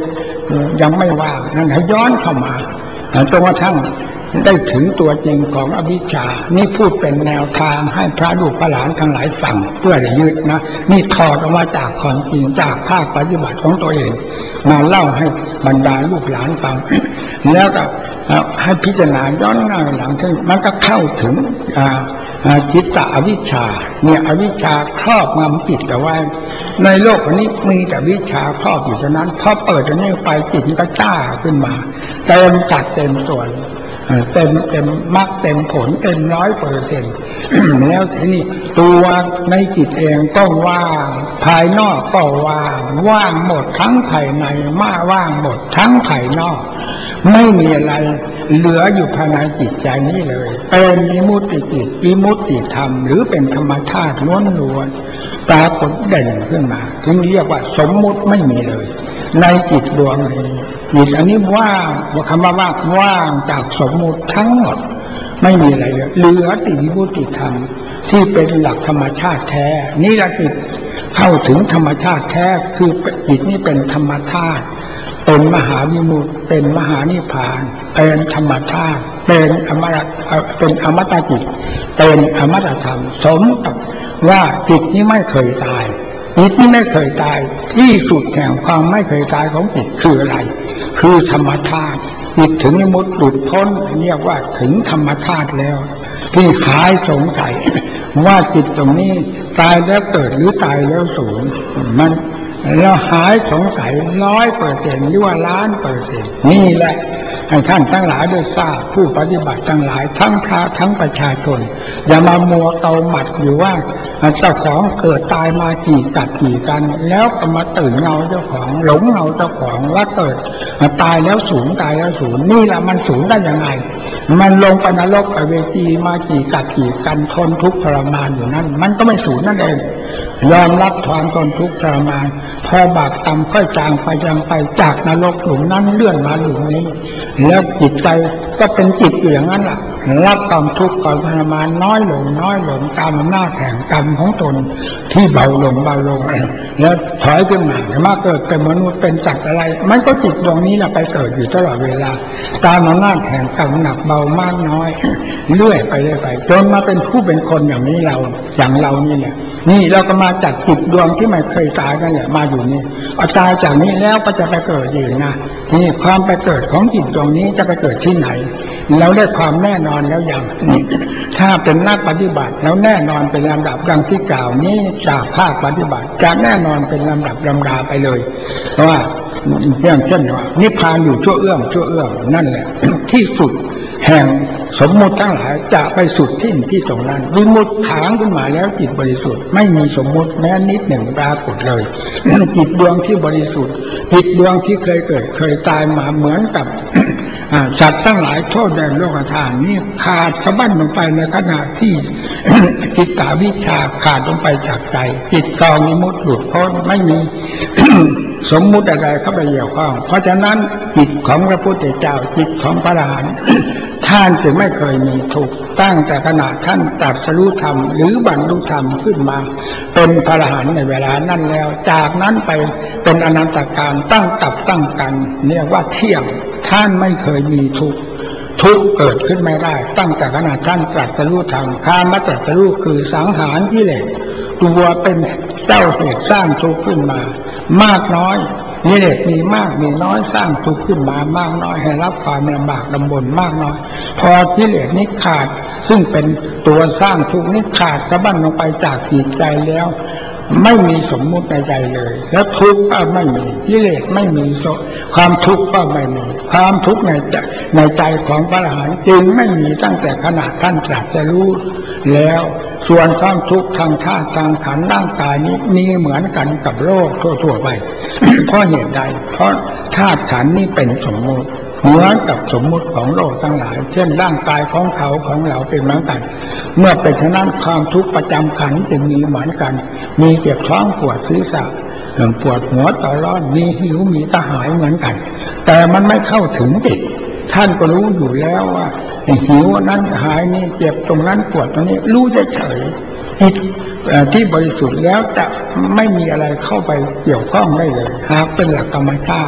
ยังไม่ว่างนั่นให้ย้อนเข้ามาจนกระทั่งได้ถึงตัวจริงของอวิชชานี่พูดเป็นแนวทางให้พระลูกพระหลานทั้งหลายฟังเพื่อจะยึดนะนี่ถอดออกมาจากความจริงจากภาคปฏิบัติของตัวเองมาเล่าให้บรรดาลูกหลานฟัง แล้วก็ให้พิจารณาย้อนหน้าหลังซึ่งมันก็เข้าถึงจิตตอวิชชาเนี่ยอวิชชาครอบงำจิตแต่ว่าในโลกนี้มีแต่วิชชาครอบอยู่ฉะนั้นพอเปิดอันนี้ไปจิตมันก็จ้าขึ้นมาเต็มจัดเต็มส่วนเต็มเต็มมรรคเต็มผลเต็มร้อยเปอร์เซ็นต์แล้วทีนี้ตัวในจิตเองก็ว่างภายนอกก็ว่างว่างหมดทั้งภายในมาว่างหมดทั้งภายนอกไม่มีอะไรเหลืออยู่ภายในจิตใจนี้เลยเป็นวิมุตติจิตวิมุตติธรรมหรือเป็นธรรมชาติล้วนๆปรากฏเด่นขึ้นมาถึงเรียกว่าสมมุติไม่มีเลยในจิตดวงนี้จิตอันนี้ว่างคำว่าว่างว่างจากสมมุติทั้งหมดไม่มีอะไรเลยเหลือติวิมุตติธรรมที่เป็นหลักธรรมชาติแท้นี่ละจิตเข้าถึงธรรมชาติแท้คือจิตนี้เป็นธรรมชาติเป็นมหาวิมุตติเป็นมหานิพพานเป็นธรรมชาติเป็นอมตะเป็นอมตะจิตเป็นอมตะธรรมสมกับว่าจิตนี้ไม่เคยตายจิตนี้ไม่เคยตายที่สุดแห่งความไม่เคยตายของจิตคืออะไรคือธรรมชาติจิตถึงวิมุตติหลุดพ้นเรียกว่าถึงธรรมชาติแล้วที่หายสงสัยว่าจิตตรงนี้ตายแล้วเกิดหรือตายแล้วสูญมันเราหายสงสัยร้อยเปอร์เซ็นต์หรือว่าล้านเปอร์เซ็นต์นี่แหละให้ท่านทั้งหลายได้ทราบผู้ปฏิบัติทั้งหลายทั้งพระทั้งประชาชนอย่ามามัวเกาหมัดอยู่ว่าเจ้าของเกิดตายมากี่กัดกี่กันแล้วก็มาตื่นเงาเจ้าของหลงเงาเจ้าของว่าเกิดตายแล้วสูญตายแล้วสูญนี่แหละมันสูญได้ยังไงมันลงไปนรกไปเวทีมากี่กัดกี่กันทนทุกข์ทรมานอยู่นั่นมันก็ไม่สูญนั่นเองยอมรับความทนทุกข์ทรมานพอบาปกรรมค่อยจางไปจางไปจากนรกหลุมนั้นเลื่อนมาหลุมนี้แล้วจิตใจก็เป็นจิตอย่างนั้นแหละรับความทุกข์ความทรมานน้อยลงน้อยลงตามอำนาจแห่งกรรมของตนที่เบาลงเบาลงแล้วถอยขึ้นมามาเกิดเป็นมนุษย์เป็นจักรอะไรมันก็จิตดวงนี้แหละไปเกิดอยู่ตลอดเวลาตามอำนาจแห่งกรรมหนักเบามากน้อยเรื่อยไปเรื่อยไปจนมาเป็นผู้เป็นคนอย่างนี้เราอย่างเรานี่แหละนี่เราก็มาจากจิตดวงที่ไม่เคยตายกันเนี่ยมาอยู่นี่เอาตายจากนี้แล้วก็จะไปเกิดอีกนะนี่ความไปเกิดของจิตดวงนี้จะไปเกิดที่ไหนแล้วได้ความแน่นอนแล้วอย่างนี้ถ้าเป็นนักปฏิบัติแล้วแน่นอนเป็นลำดับดังที่กล่าวนี้จากภาคปฏิบัติจะแน่นอนเป็นลำดับลำดาไปเลยเพราะว่าอย่างเช่นว่านิพพานอยู่ชั่วเอื้อมชั่วเอื้อมนั่นแหละที่สุดแห่งสมมุติทั้งหลายจะไปสุดที่ที่ตรงนั้นวิมุตติถางขึ้นมาแล้วจิตบริสุทธิ์ไม่มีสมมุติแม้นิดหนึ่งปรากฏเลยจิตดวงที่บริสุทธิ์จิตดวงที่เคยเกิดเคยตายมาเหมือนกับสัตว์ตั้งหลายโทษแดนโลกธาตุนี่ขาดสะบั้นลงไปในขณะที่จิตตาวิชชาขาดลงไปจากใจจิตกองวิมุตติหลุดพ้นไม่มี สมมุติอะไรเข้าไปเกี่ยวข้องเพราะฉะนั้นจิตของพระพุทธเจ้าจิตของพระอรหันต์ ท่านจึงไม่เคยมีทุกข์ตั้งแต่ขณะท่านตรัสรู้ธรรมหรือบรรลุธรรมขึ้นมาเป็นพระอรหันต์ในเวลานั้นแล้วจากนั้นไปเป็นอนันตการตั้งกับตั้งกันเรียกว่าเที่ยงท่านไม่เคยมีทุกข์ทุกข์เกิดขึ้นไม่ได้ตั้งแต่ขณะท่านตรัสรู้ธรรมคามตรัสรู้คือสังหารกิเลสตัวเป็นเจ้าเหตุสร้างทุกข์ขึ้นมามากน้อยกิเลสมีมากมีน้อยสร้างทุกข์ขึ้นมามากน้อยให้รับความลำบากลำบนมากน้อยพอกิเลสนี้ขาดซึ่งเป็นตัวสร้างทุกข์นี้ขาดสะบั้นลงไปจากจิตใจแล้วไม่มีสมมุติในใจเลยแล้วทุกข์ก็ไม่มีกิเลสไม่มีความทุกข์ก็ไม่มีความทุกข์ในใจในใจของพระอรหันต์จึงไม่มีตั้งแต่ขณะท่านตรัสรู้แล้วส่วนความทุกข์ทางธาตุทางขันธ์ร่างกายนี้มีเหมือนกันกับโลกทั่วๆไป เพราะเหตุใดเพราะธาตุขันธ์นี้เป็นสมมุติเหมือนกับสมมุติของโลกทั้งหลายเช่นร่างกายของเขาของเราเป็นเหมือนกันเมื่อเป็นฉะนั้นความทุกข์ประจำขันธ์จะมีเหมือนกันมีเจ็บท้องปวดศีรษะปวดหัวตาร้อนมีหิวมีกระหายเหมือนกันแต่มันไม่เข้าถึงจิตท่านก็รู้อยู่แล้วว่าหิวนั้นหายนี่เจ็บตรงนั้นปวดตรงนี้รู้เฉยๆจิตที่บริสุทธิ์แล้วจะไม่มีอะไรเข้าไปเกี่ยวข้องได้เลยหากเป็นหลักธรรมชาติเ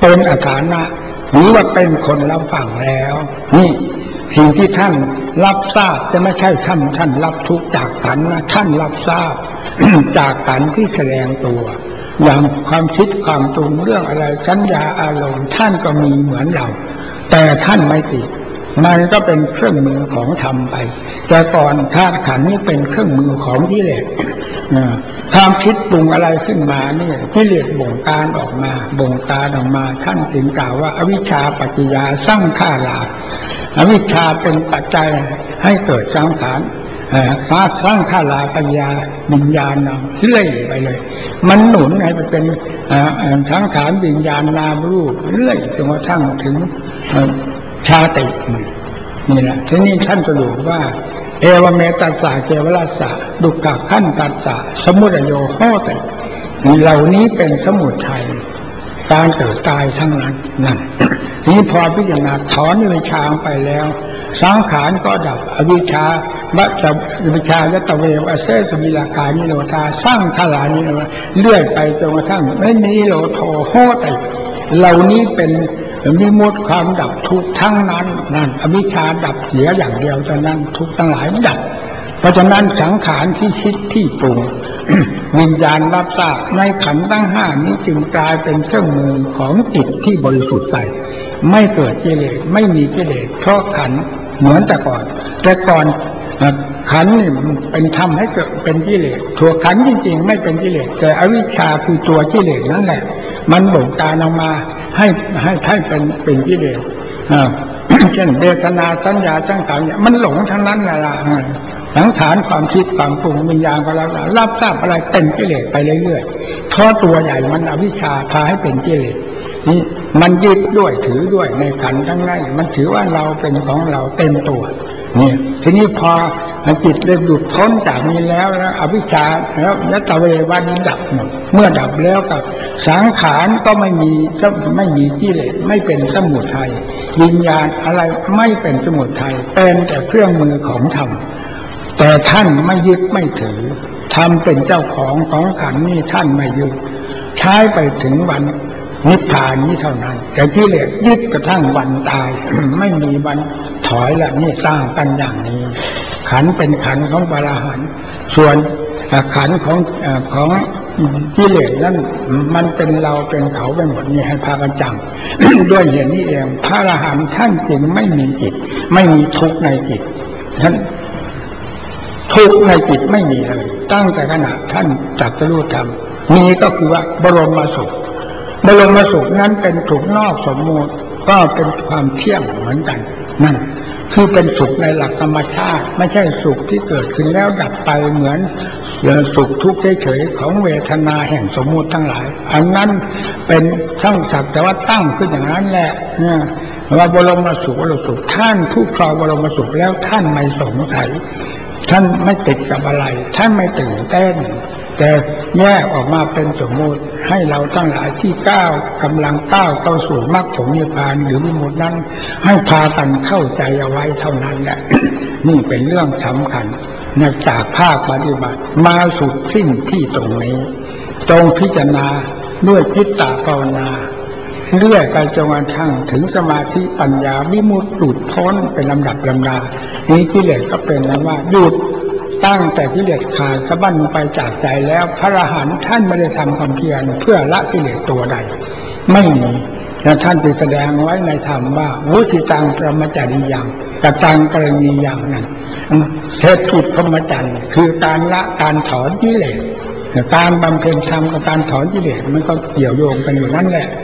เป็นอาถรรพ์นะหรือว่าเป็นคนรับฟังแล้วนี่สิ่งที่ท่านรับทราบจะไม่ใช่ท่านท่านรับทุกจากขันนะท่านรับทราบ จากขันที่แสดงตัวอย่างความคิดความตรงเรื่องอะไรสัญญาอารมณ์ท่านก็มีเหมือนเราแต่ท่านไม่ติดมันก็เป็นเครื่องมือของธรรมไปแต่ก่อนธาตุขันธ์นี้เป็นเครื่องมือของกิเลสความคิดปรุงอะไรขึ้นมาเนี่ยกิเลสบ่งการออกมาบ่งการออกมาท่านถึงกล่าวว่าอวิชชาปัจจยาสร้างข้าราอวิชชาเป็นปัจจัยให้เกิดสังขารสร้างข้าราปัญญาวิญญาณนำเรื่อยไปเลยมันหนุนให้เป็นสังขารวิญญาณนามรูปเรื่อยจนกระทั่งถึงชาตินี่แหละทีนี้ท่านสรุปว่าเอวเมตัสสะเกวรัสสะดุกขขันตัสสะสมุทัยโยโหติเหล่านี้เป็นสมุทัยการเกิดตายทั้งนั้นนั่นนี้พอพิจารณาถอนอวิชชาไปแล้วสังขารก็ดับอวิชชาวัฏอวิชชายตเววอเสสมิลากานิโรธาสร้างขลานิเลื่อยไปจนกระทั่งไม่มีโลโทโหติเหล่านี้เป็นมีหมดความดับทุกทั้งนั้นนั่นอวิชชาดับเสียอย่างเดียวเท่านั้นทุกทั้งหลายดับเพราะฉะนั้นสังขารที่คิดที่ปรุง วิญญาณรับทราบในขันธ์ทั้งห้านี้จึงกลายเป็นเครื่องมือของจิตที่บริสุทธิ์ไปไม่เกิดกิเลสไม่มีกิเลสเพราะขันธ์เหมือนแต่ก่อนแต่ก่อนขันธ์นี่เป็นทำให้เกิดเป็นกิเลสตัวขันธ์จริงๆไม่เป็นกิเลสแต่อวิชชาคือตัวกิเลสนั่นแหละมันบ่งการออกมาให้ให้ให้เป็นเป็นกิเลสเช่นเวทนาสัญญาตั้งแต่เนี่ยมันหลงทั้งนั้นแหละสังขารความคิดความปรุงวิญญาณก็รับรับทราบอะไรเป็นกิเลสไปเรื่อยๆเพราะตัวใหญ่มันอวิชชาพาให้เป็นกิเลสนี่มันยึดด้วยถือด้วยในขันธ์ทั้งนั้นมันถือว่าเราเป็นของเราเต็มตัวเนี่ยทีนี้พอจิตได้หลุดพ้นจากนี้แล้วแล้วอวิชชาแล้วยัตเววันดับหมดเมื่อดับแล้วกับสังขารก็ไม่มีไม่มีกิเลสไม่เป็นสมุทัยวิญญาณอะไรไม่เป็นสมุทัยเป็นแต่เครื่องมือของธรรมแต่ท่านไม่ยึดไม่ถือทำเป็นเจ้าของของขันธ์นี่ท่านไม่ยึดใช้ไปถึงวันนิพพานนี้เท่านั้นแต่ที่เหลือยึดกระทั่งวันตาย ไม่มีวันถอยละนี่สร้างกันอย่างนี้ขันธ์เป็นขันธ์ของพระอรหันต์ส่วนขันธ์ของของกิเลสนั้นมันเป็นเราเป็นเขาไปหมดนี่ให้พากันจำ ด้วยเหตุนี้เองพระอรหันต์ท่านจึงไม่มีจิตไม่มีทุกข์ในจิตท่านทุกข์ในจิตไม่มีเลยตั้งแต่ขณะท่านตรัสรู้ธรรมมีก็คือว่าบรมสุขบรมสุขนั้นเป็นสุขนอกสมมุติก็เป็นความเที่ยงเหมือนกันนั่นคือเป็นสุขในหลักธรรมชาติไม่ใช่สุขที่เกิดขึ้นแล้วดับไปเหมือนสุขทุกข์เฉยๆของเวทนาแห่งสมมุติทั้งหลายอันนั้นเป็นทั้งสักแต่ว่าตั้งขึ้นอย่างนั้นแหละเนี่ยว่าบรมสุขบรมสุขท่านผู้ครองบรมสุขแล้วท่านไม่สงสัยท่านไม่ติดกับอะไรท่านไม่ตื่นเต้นแต่แยกออกมาเป็นสมมุติให้เราทั้งหลายที่ก้าวกำลังก้าวเข้าสู่มรรคผลนิพพานหรือวิมุตตินั้นให้พากันเข้าใจเอาไว้เท่านั้นแหละ นี่เป็นเรื่องสำคัญจากภาคปฏิบัติมาสุดสิ้นที่ตรงนี้จงพิจารณาด้วยจิตตภาวนาเรื่อยไปจนกระทั่งถึงสมาธิปัญญาวิมุตติหลุดพ้นเป็นลำดับลำดานี้กิเลสก็เป็นนั้นว่าหยุดตั้งแต่กิเลสขาดสะบั้นไปจากใจแล้วพระอรหันต์ท่านไม่ได้ทำความเพียรเพื่อละกิเลสตัวใดไม่มีและท่านจะแสดงไว้ในธรรมว่าวุสิตังปรมจาริยังกตังกรณียังนั้นเศรษฐิพรหมจรรย์คือการละการถอนกิเลสการบำเพ็ญธรรมกับการถอนกิเลสมันก็เกี่ยวโยงกันอยู่นั่นแหละ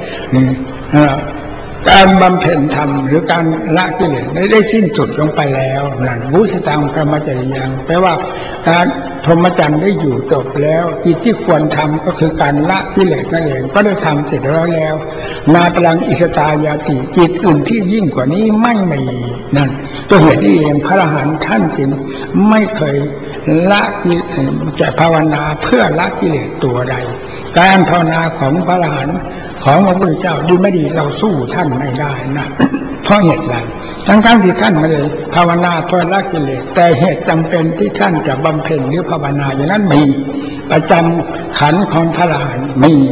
การบำเพ็ญธรรมหรือการละกิเลสได้ได้สิ้นสุดลงไปแล้วนั่นวุสิตังพรหมจริยังแปลว่าการพรหมจรรย์ได้อยู่จบแล้วกิจที่ควรทำก็คือการละกิเลสนั่นเองก็ได้ทำเสร็จแล้วแล้วนาพลังอิสตายาติกิจอื่นที่ยิ่งกว่านี้ไม่มีนั่นตัวเหตุนี้เองพระอรหันต์ท่านจึงไม่เคยละจะภาวนาเพื่อละกิเลสตัวใดการภาวนาของพระอรหันต์ของพระพุทธเจ้าดีไม่ดีเราสู้ท่านไม่ได้นะเพราะเหตุใดทั้งทั้งที่ท่านไม่ได้ภาวนาเพื่อละกิเลสแต่เหตุจำเป็นที่ท่านจะบำเพ็ญหรือภาวนาอย่างนั้นมีประจำขันธ์ของพระอรหันต์มี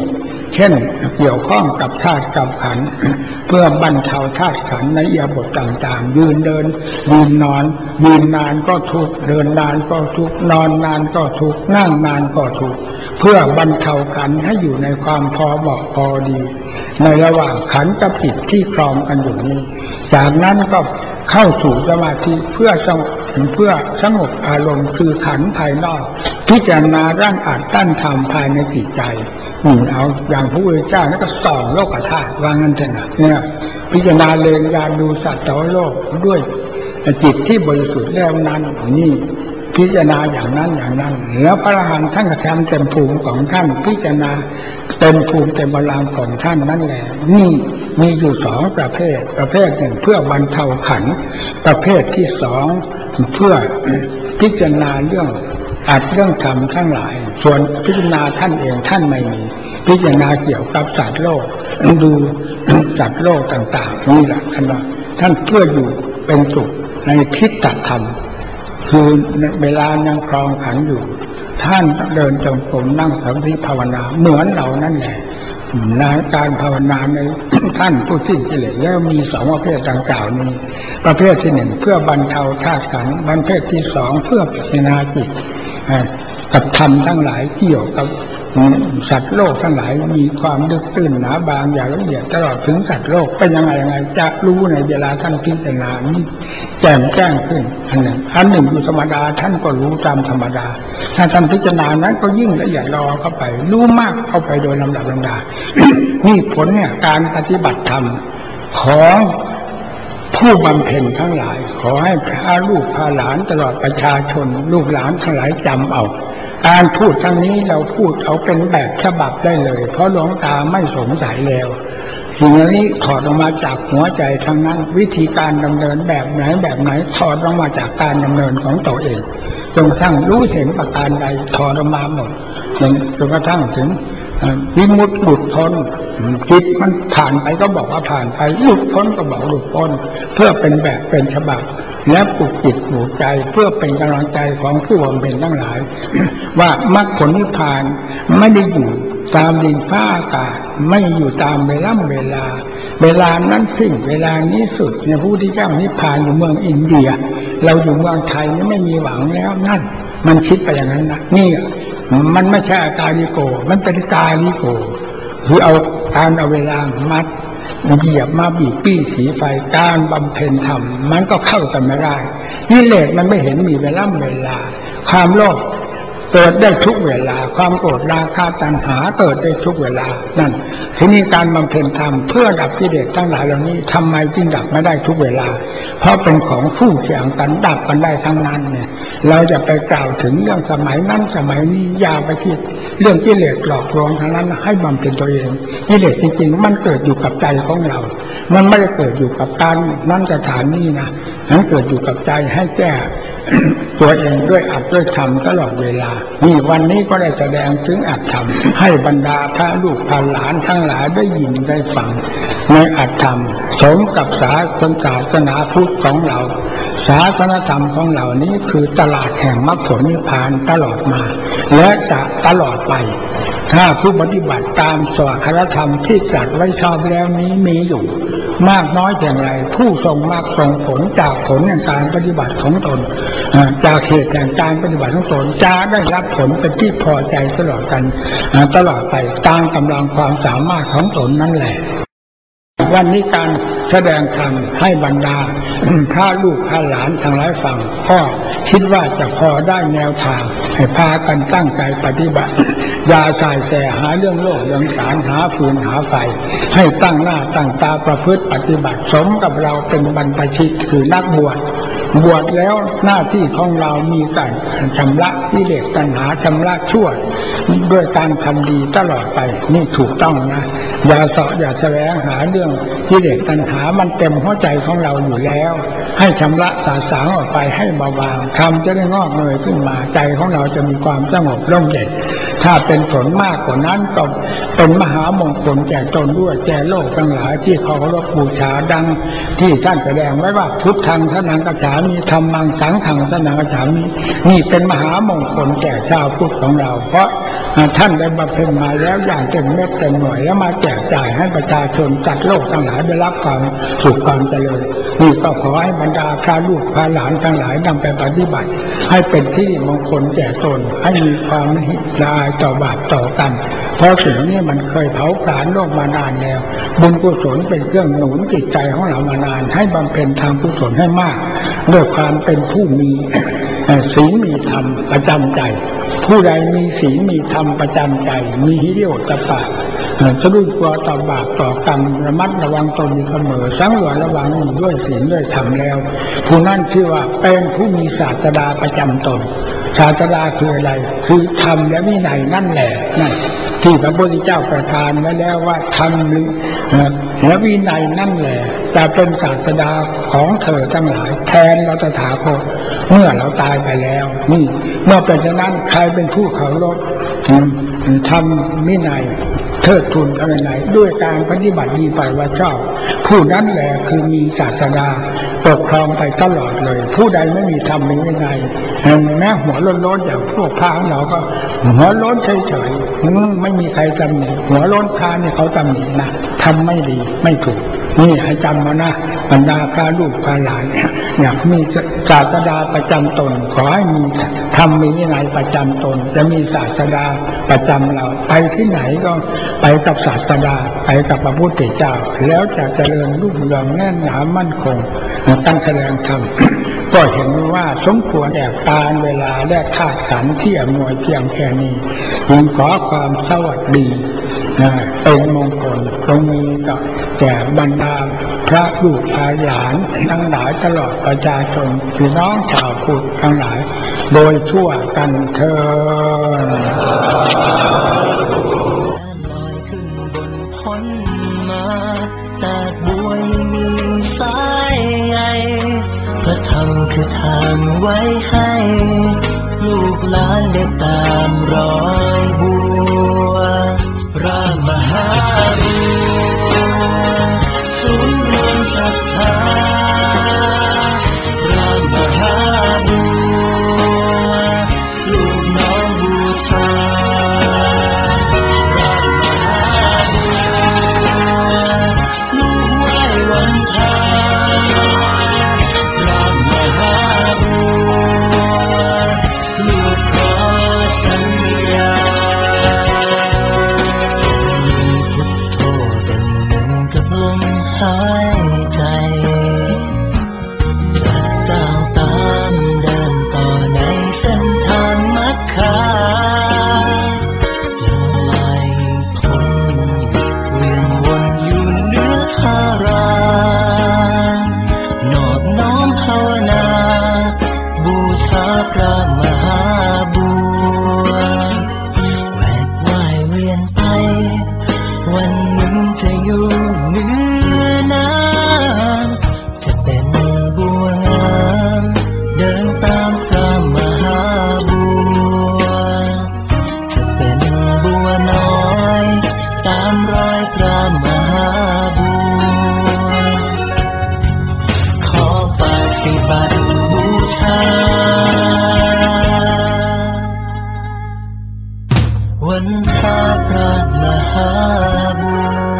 เช่นเกี่ยวข้องกับธาตุกับขันธ์เพื่อบรรเทาธาตุขันธ์ในอิริยาบถต่างๆยืนเดินยืนนอนยืนนานก็ทุกข์เดินนานก็ทุกข์นอนนานก็ทุกข์นั่งนานก็ทุกข์เพื่อบรรเทาขันธ์ให้อยู่ในความพอเหมาะพอดีในระหว่างขันธ์กับจิตที่ครองกันอยู่นี้จากนั้นก็เข้าสู่สมาธิเพื่อสงบเพื่อสงบอารมณ์คือขันธ์ภายนอกพิจารณาร่างอัดด้านธรรมภายในจิตใจอืมเอาอย่างพระพุทธเจ้านั่นก็ส่องโลกธาตุว่างั้นเถอะนะเนี่ยพิจารณาเลงยาดูสัตว์โลกด้วยจิตที่บริสุทธิ์แล้วนั้นนี่พิจารณาอย่างนั้นอย่างนั้นแล้วพระอรหันต์ท่านก็ทำเต็มภูมิของท่านพิจารณาเต็มภูมิเต็มบาลานซ์ของท่านนั่นแหละนี่มีอยู่สองประเภทประเภทหนึ่งเพื่อบรรเทาขันธ์ประเภทที่สองเพื่อพิจารณาเรื่องอัดเรื่องธรรมทั้งหลายส่วนพิจารณาท่านเองท่านไม่มีพิจารณาเกี่ยวกับสัตว์โลกดูสัตว์โลกต่างๆนี่แหละท่านว่าท่านเพื่ออยู่เป็นสุขในทิฏฐธรรมคือเวลายังครองขันธ์อยู่ท่านเดินจงกรมนั่งสมาธิภาวนาเหมือนเรานั่นแหละในการภาวนาในท่านผู้สิ้นกิเลสแล้วมีสองประเภทดังกล่าวนี้ประเภทที่หนึ่งเพื่อบรรเทาธาตุขันธ์ประเภทที่สองเพื่อพิจารณาจิตกับธรรมทั้งหลายเกี่ยวกับสัตว์โลกทั้งหลายมีความลึกตื้นหนาบางอย่างละเอียดตลอดถึงสัตว์โลกเป็นยังไงยังไงจะรู้ในเวลาท่านพิจารณานี้แจ่มแจ้งขึ้นอันหนึ่งอันหนึ่งอยู่ธรรมดาท่านก็รู้ตามธรรมดาถ้าท่านพิจารณานั้นก็ยิ่งละเอียดรอเข้าไปรู้มากเข้าไปโดยลำดับลำดา นี่ผลเนี่ยการปฏิบัติธรรมของผู้บำเพ็ญทั้งหลายขอให้พาลูกพาหลานตลอดประชาชนลูกหลานทั้งหลายจำเอาการพูดทั้งนี้เราพูดเอาเป็นแบบฉบับได้เลยเพราะหลวงตาไม่สงสัยแล้วสิ่งนี้ถอดออกมาจากหัวใจทั้งนั้นวิธีการดำเนินแบบไหนแบบไหนถอดออกมาจากการดำเนินของตัวเองจนกระทั่งรู้เห็นประการใดถอดออกมาหมดจนกระทั่งถึงวิมุตติหลุดพ้นจิตมันผ่านไปก็บอกว่าผ่านไปหลุดพ้นก็บอกหลุดพ้นเพื่อเป็นแบบเป็นฉบับและปลุกจิตปลุกใจเพื่อเป็นกำลังใจของผู้บำเพ็ญทั้งหลายว่ามรรคผลนิพพานไม่ได้อยู่ตามดินฟ้าอากาศไม่อยู่ตามเวลาเวลาเวลานั้นสิ้นเวลานี้สุดในผู้ที่เจ้านิพพานอยู่เมืองอินเดียเราอยู่เมืองไทยนี่ไม่มีหวังแล้วนั่นมันคิดไปอย่างนั้นนะนี่มันไม่ใช่อาการลิโกมันเป็นกาลิโกคือเอาการเอาเวลามัดเหยียบมาบีบปี้สีไฟการบำเพ็ญธรรมมันก็เข้ากันไม่ได้กิเลสมันไม่เห็นมีเวลาเวลาความโลภเกิดได้ทุกเวลาความโกรธราคะตัณหาเกิดได้ทุกเวลานั่นทีนี้การบำเพ็ญธรรมเพื่อดับกิเลสทั้งหลายเหล่านี้ทำไมจึงดับไม่ได้ทุกเวลาเพราะเป็นของคู่เคียงกันดับกันได้ทั้งนั้นเนี่ยเราจะไปกล่าวถึงเรื่องสมัยนั้นสมัยนี้อย่าไปคิดเรื่องกิเลสหลอกลวงทั้งนั้นให้บำเพ็ญตัวเองกิเลสจริงๆมันเกิดอยู่กับใจของเรามันไม่ได้เกิดอยู่กับการนั่นสถานนี้นะมันเกิดอยู่กับใจให้แก้ตัวเองด้วยอัดด้วยธรรมตลอดเวลานี่วันนี้ก็ได้แสดงถึงอัดธรรมให้บรรดาพระลูกพระหลานทั้งหลายได้ยินได้ฟังในอัดธรรมสมกับศาสนาพุทธของเราศาสนธรรมของเรานี้คือตลาดแห่งมรรคผลนิพพานตลอดมาและจะตลอดไปถ้าผู้ปฏิบัติตามสวากรธรรมที่ตรัสไว้ชอบแล้วนี้มีอยู่มากน้อยเพียงไรผู้ทรงมรรคทรงผลจากผลแห่งการปฏิบัติของตนจากเหตุแห่งการปฏิบัติของตนจะได้รับผลเป็นที่พอใจตลอดกันตลอดไปตามกำลังความสามารถของตนนั่นแหละวันนี้การแสดงธรรมให้บรรดาพระลูกพระหลานทั้งหลายฟังก็คิดว่าจะพอได้แนวทางให้พากันตั้งใจปฏิบัติอย่าสายแสหาเรื่องโลกเรื่องสารหาฟืนหาไฟให้ตั้งหน้าตั้งตาประพฤติปฏิบัติสมกับเราเป็นบรรพชิตคือนักบวชบวชแล้วหน้าที่ของเรามีการชำระกิเลสตัณหาชำระชั่วด้วยการทำดีตลอดไปนี่ถูกต้องนะอย่าเสาะอย่าแสวงหาเรื่องกิเลสตัณหามันเต็มหัวใจของเราอยู่แล้วให้ชำระสาสางออกไปให้เบาบางทำจะได้งอกเงยขึ้นมาใจของเราจะมีความสงบร่มเย็นถ้าเป็นผลมากกว่านั้นก็เป็นมหามงคลแก่ตนด้วยแก่โลกทั้งหลายที่เขาเคารพบูชาดังที่ท่านแสดงไว้ว่าพุทธังสนังกัจฉามิธัมมังสังฆังสนังกัจฉามินี่เป็นมหามงคลแก่ชาวพุทธของเราเพราะท่านได้บำเพ็ญมาแล้วอย่างเต็มเม็ดเต็มหน่วยแล้วมาแจกจ่ายให้ประชาชนจัดโลกทั้งหลายได้รับความสุขความเจริญนี่ก็ขอให้บรรดาพระลูกพระหลานทั้งหลายนำไปปฏิบัติให้เป็นที่มงคลแก่ตนให้มีความละอายต่อบาปต่อกรรมเพราะสิ่งนี้มันเคยเผาผลาญโลกมานานแล้วบุญกุศลเป็นเครื่องหนุนจิตใจของเรามานานให้บำเพ็ญทางกุศลให้มากด้วยความเป็นผู้มีศีลมีธรรมประจำใจผู้ใดมีศีลมีธรรมประจำใจมีหิริโอตปะสะดุ้งกลัวต่อบาปต่อกรรมระมัดระวังตนอยู่เสมอสังวรระวังอยู่ด้วยศีลด้วยธรรมแล้วผู้นั้นชื่อว่าเป็นผู้มีศาสดาประจำตนศาสดาคืออะไรคือธรรมและวินัยนั่นแหละนั่นที่พระพุทธเจ้าประทานไว้แล้วว่าธรรมและวินัยนั่นแหละจะเป็นศาสดาของเธอทั้งหลายแทนเราตถาคตเมื่อเราตายไปแล้วนี่เมื่อเป็นฉะนั้นใครเป็นผู้เคารพธรรมวินัยเทิดทูนธรรมวินัยด้วยการปฏิบัติดีไปว่าชอบผู้นั้นแหละคือมีศาสดาปกครองไปตลอดเลยผู้ใดไม่มีธรรมมีวินัยแม้หัวโล้นๆอย่างพวกพระเราก็หัวโล้นเฉยๆไม่มีใครตำหนิหัวโล้นพระนี่เขาตำหนินะทำไม่ดีไม่ถูกนี่ให้จำมานะบรรดาพระลูกพระหลานอยากมีศาสดาประจำตนขอให้มีธรรมมีวินัยประจำตนจะมีศาสดาประจำเราไปที่ไหนก็ไปกับศาสดาไปกับพระพุทธเจ้าแล้วจะเจริญรุ่งเรืองแน่นหนามั่นคงตั้งแสดงธรรมก็เห็นว่าสมควรแก่การเวลาและธาตุขันธ์ที่อำนวยเพียงแค่นี้จึงขอความสวัสดีเป็นมงคลตรงนี้ก็แก่บรรดาพระลูกพระหลานทั้งหลายตลอดประชาชนพี่น้องชาวพุทธทั้งหลายโดยทั่วกันเถิดลอยขึ้นบนพ้นมาแต่บัวยังมีสายใยพระธรรมคือทางไว้ให้ลูกหลานได้ตามรอยบัวพระมหาบัวศูนย์รวมศรัทธาพระมหาบัวลูกน้องบูชาพระมหาบัวลูกไหว้วันทาพระมหาบัวลูกขอสัญญาจะมีพุทโธเป็นหนึ่งกับลมหายใจจะก้าวตามเดินต่อในเส้นทางมรรคจะไล่พ้นเวียนวนอยู่เหนือธารานอบน้อมภาวนาบูชาพระมหาบัวแหวกว่ายเวียนไปวันหนึ่งจะอยู่เหนือน้ำจะเป็นบัวงามเดินตามพระมหาบัวจะเป็นบัวน้อยตามรอยพระมหาบัวขอปฏิบัติบูชาวันทาพระมหาบัว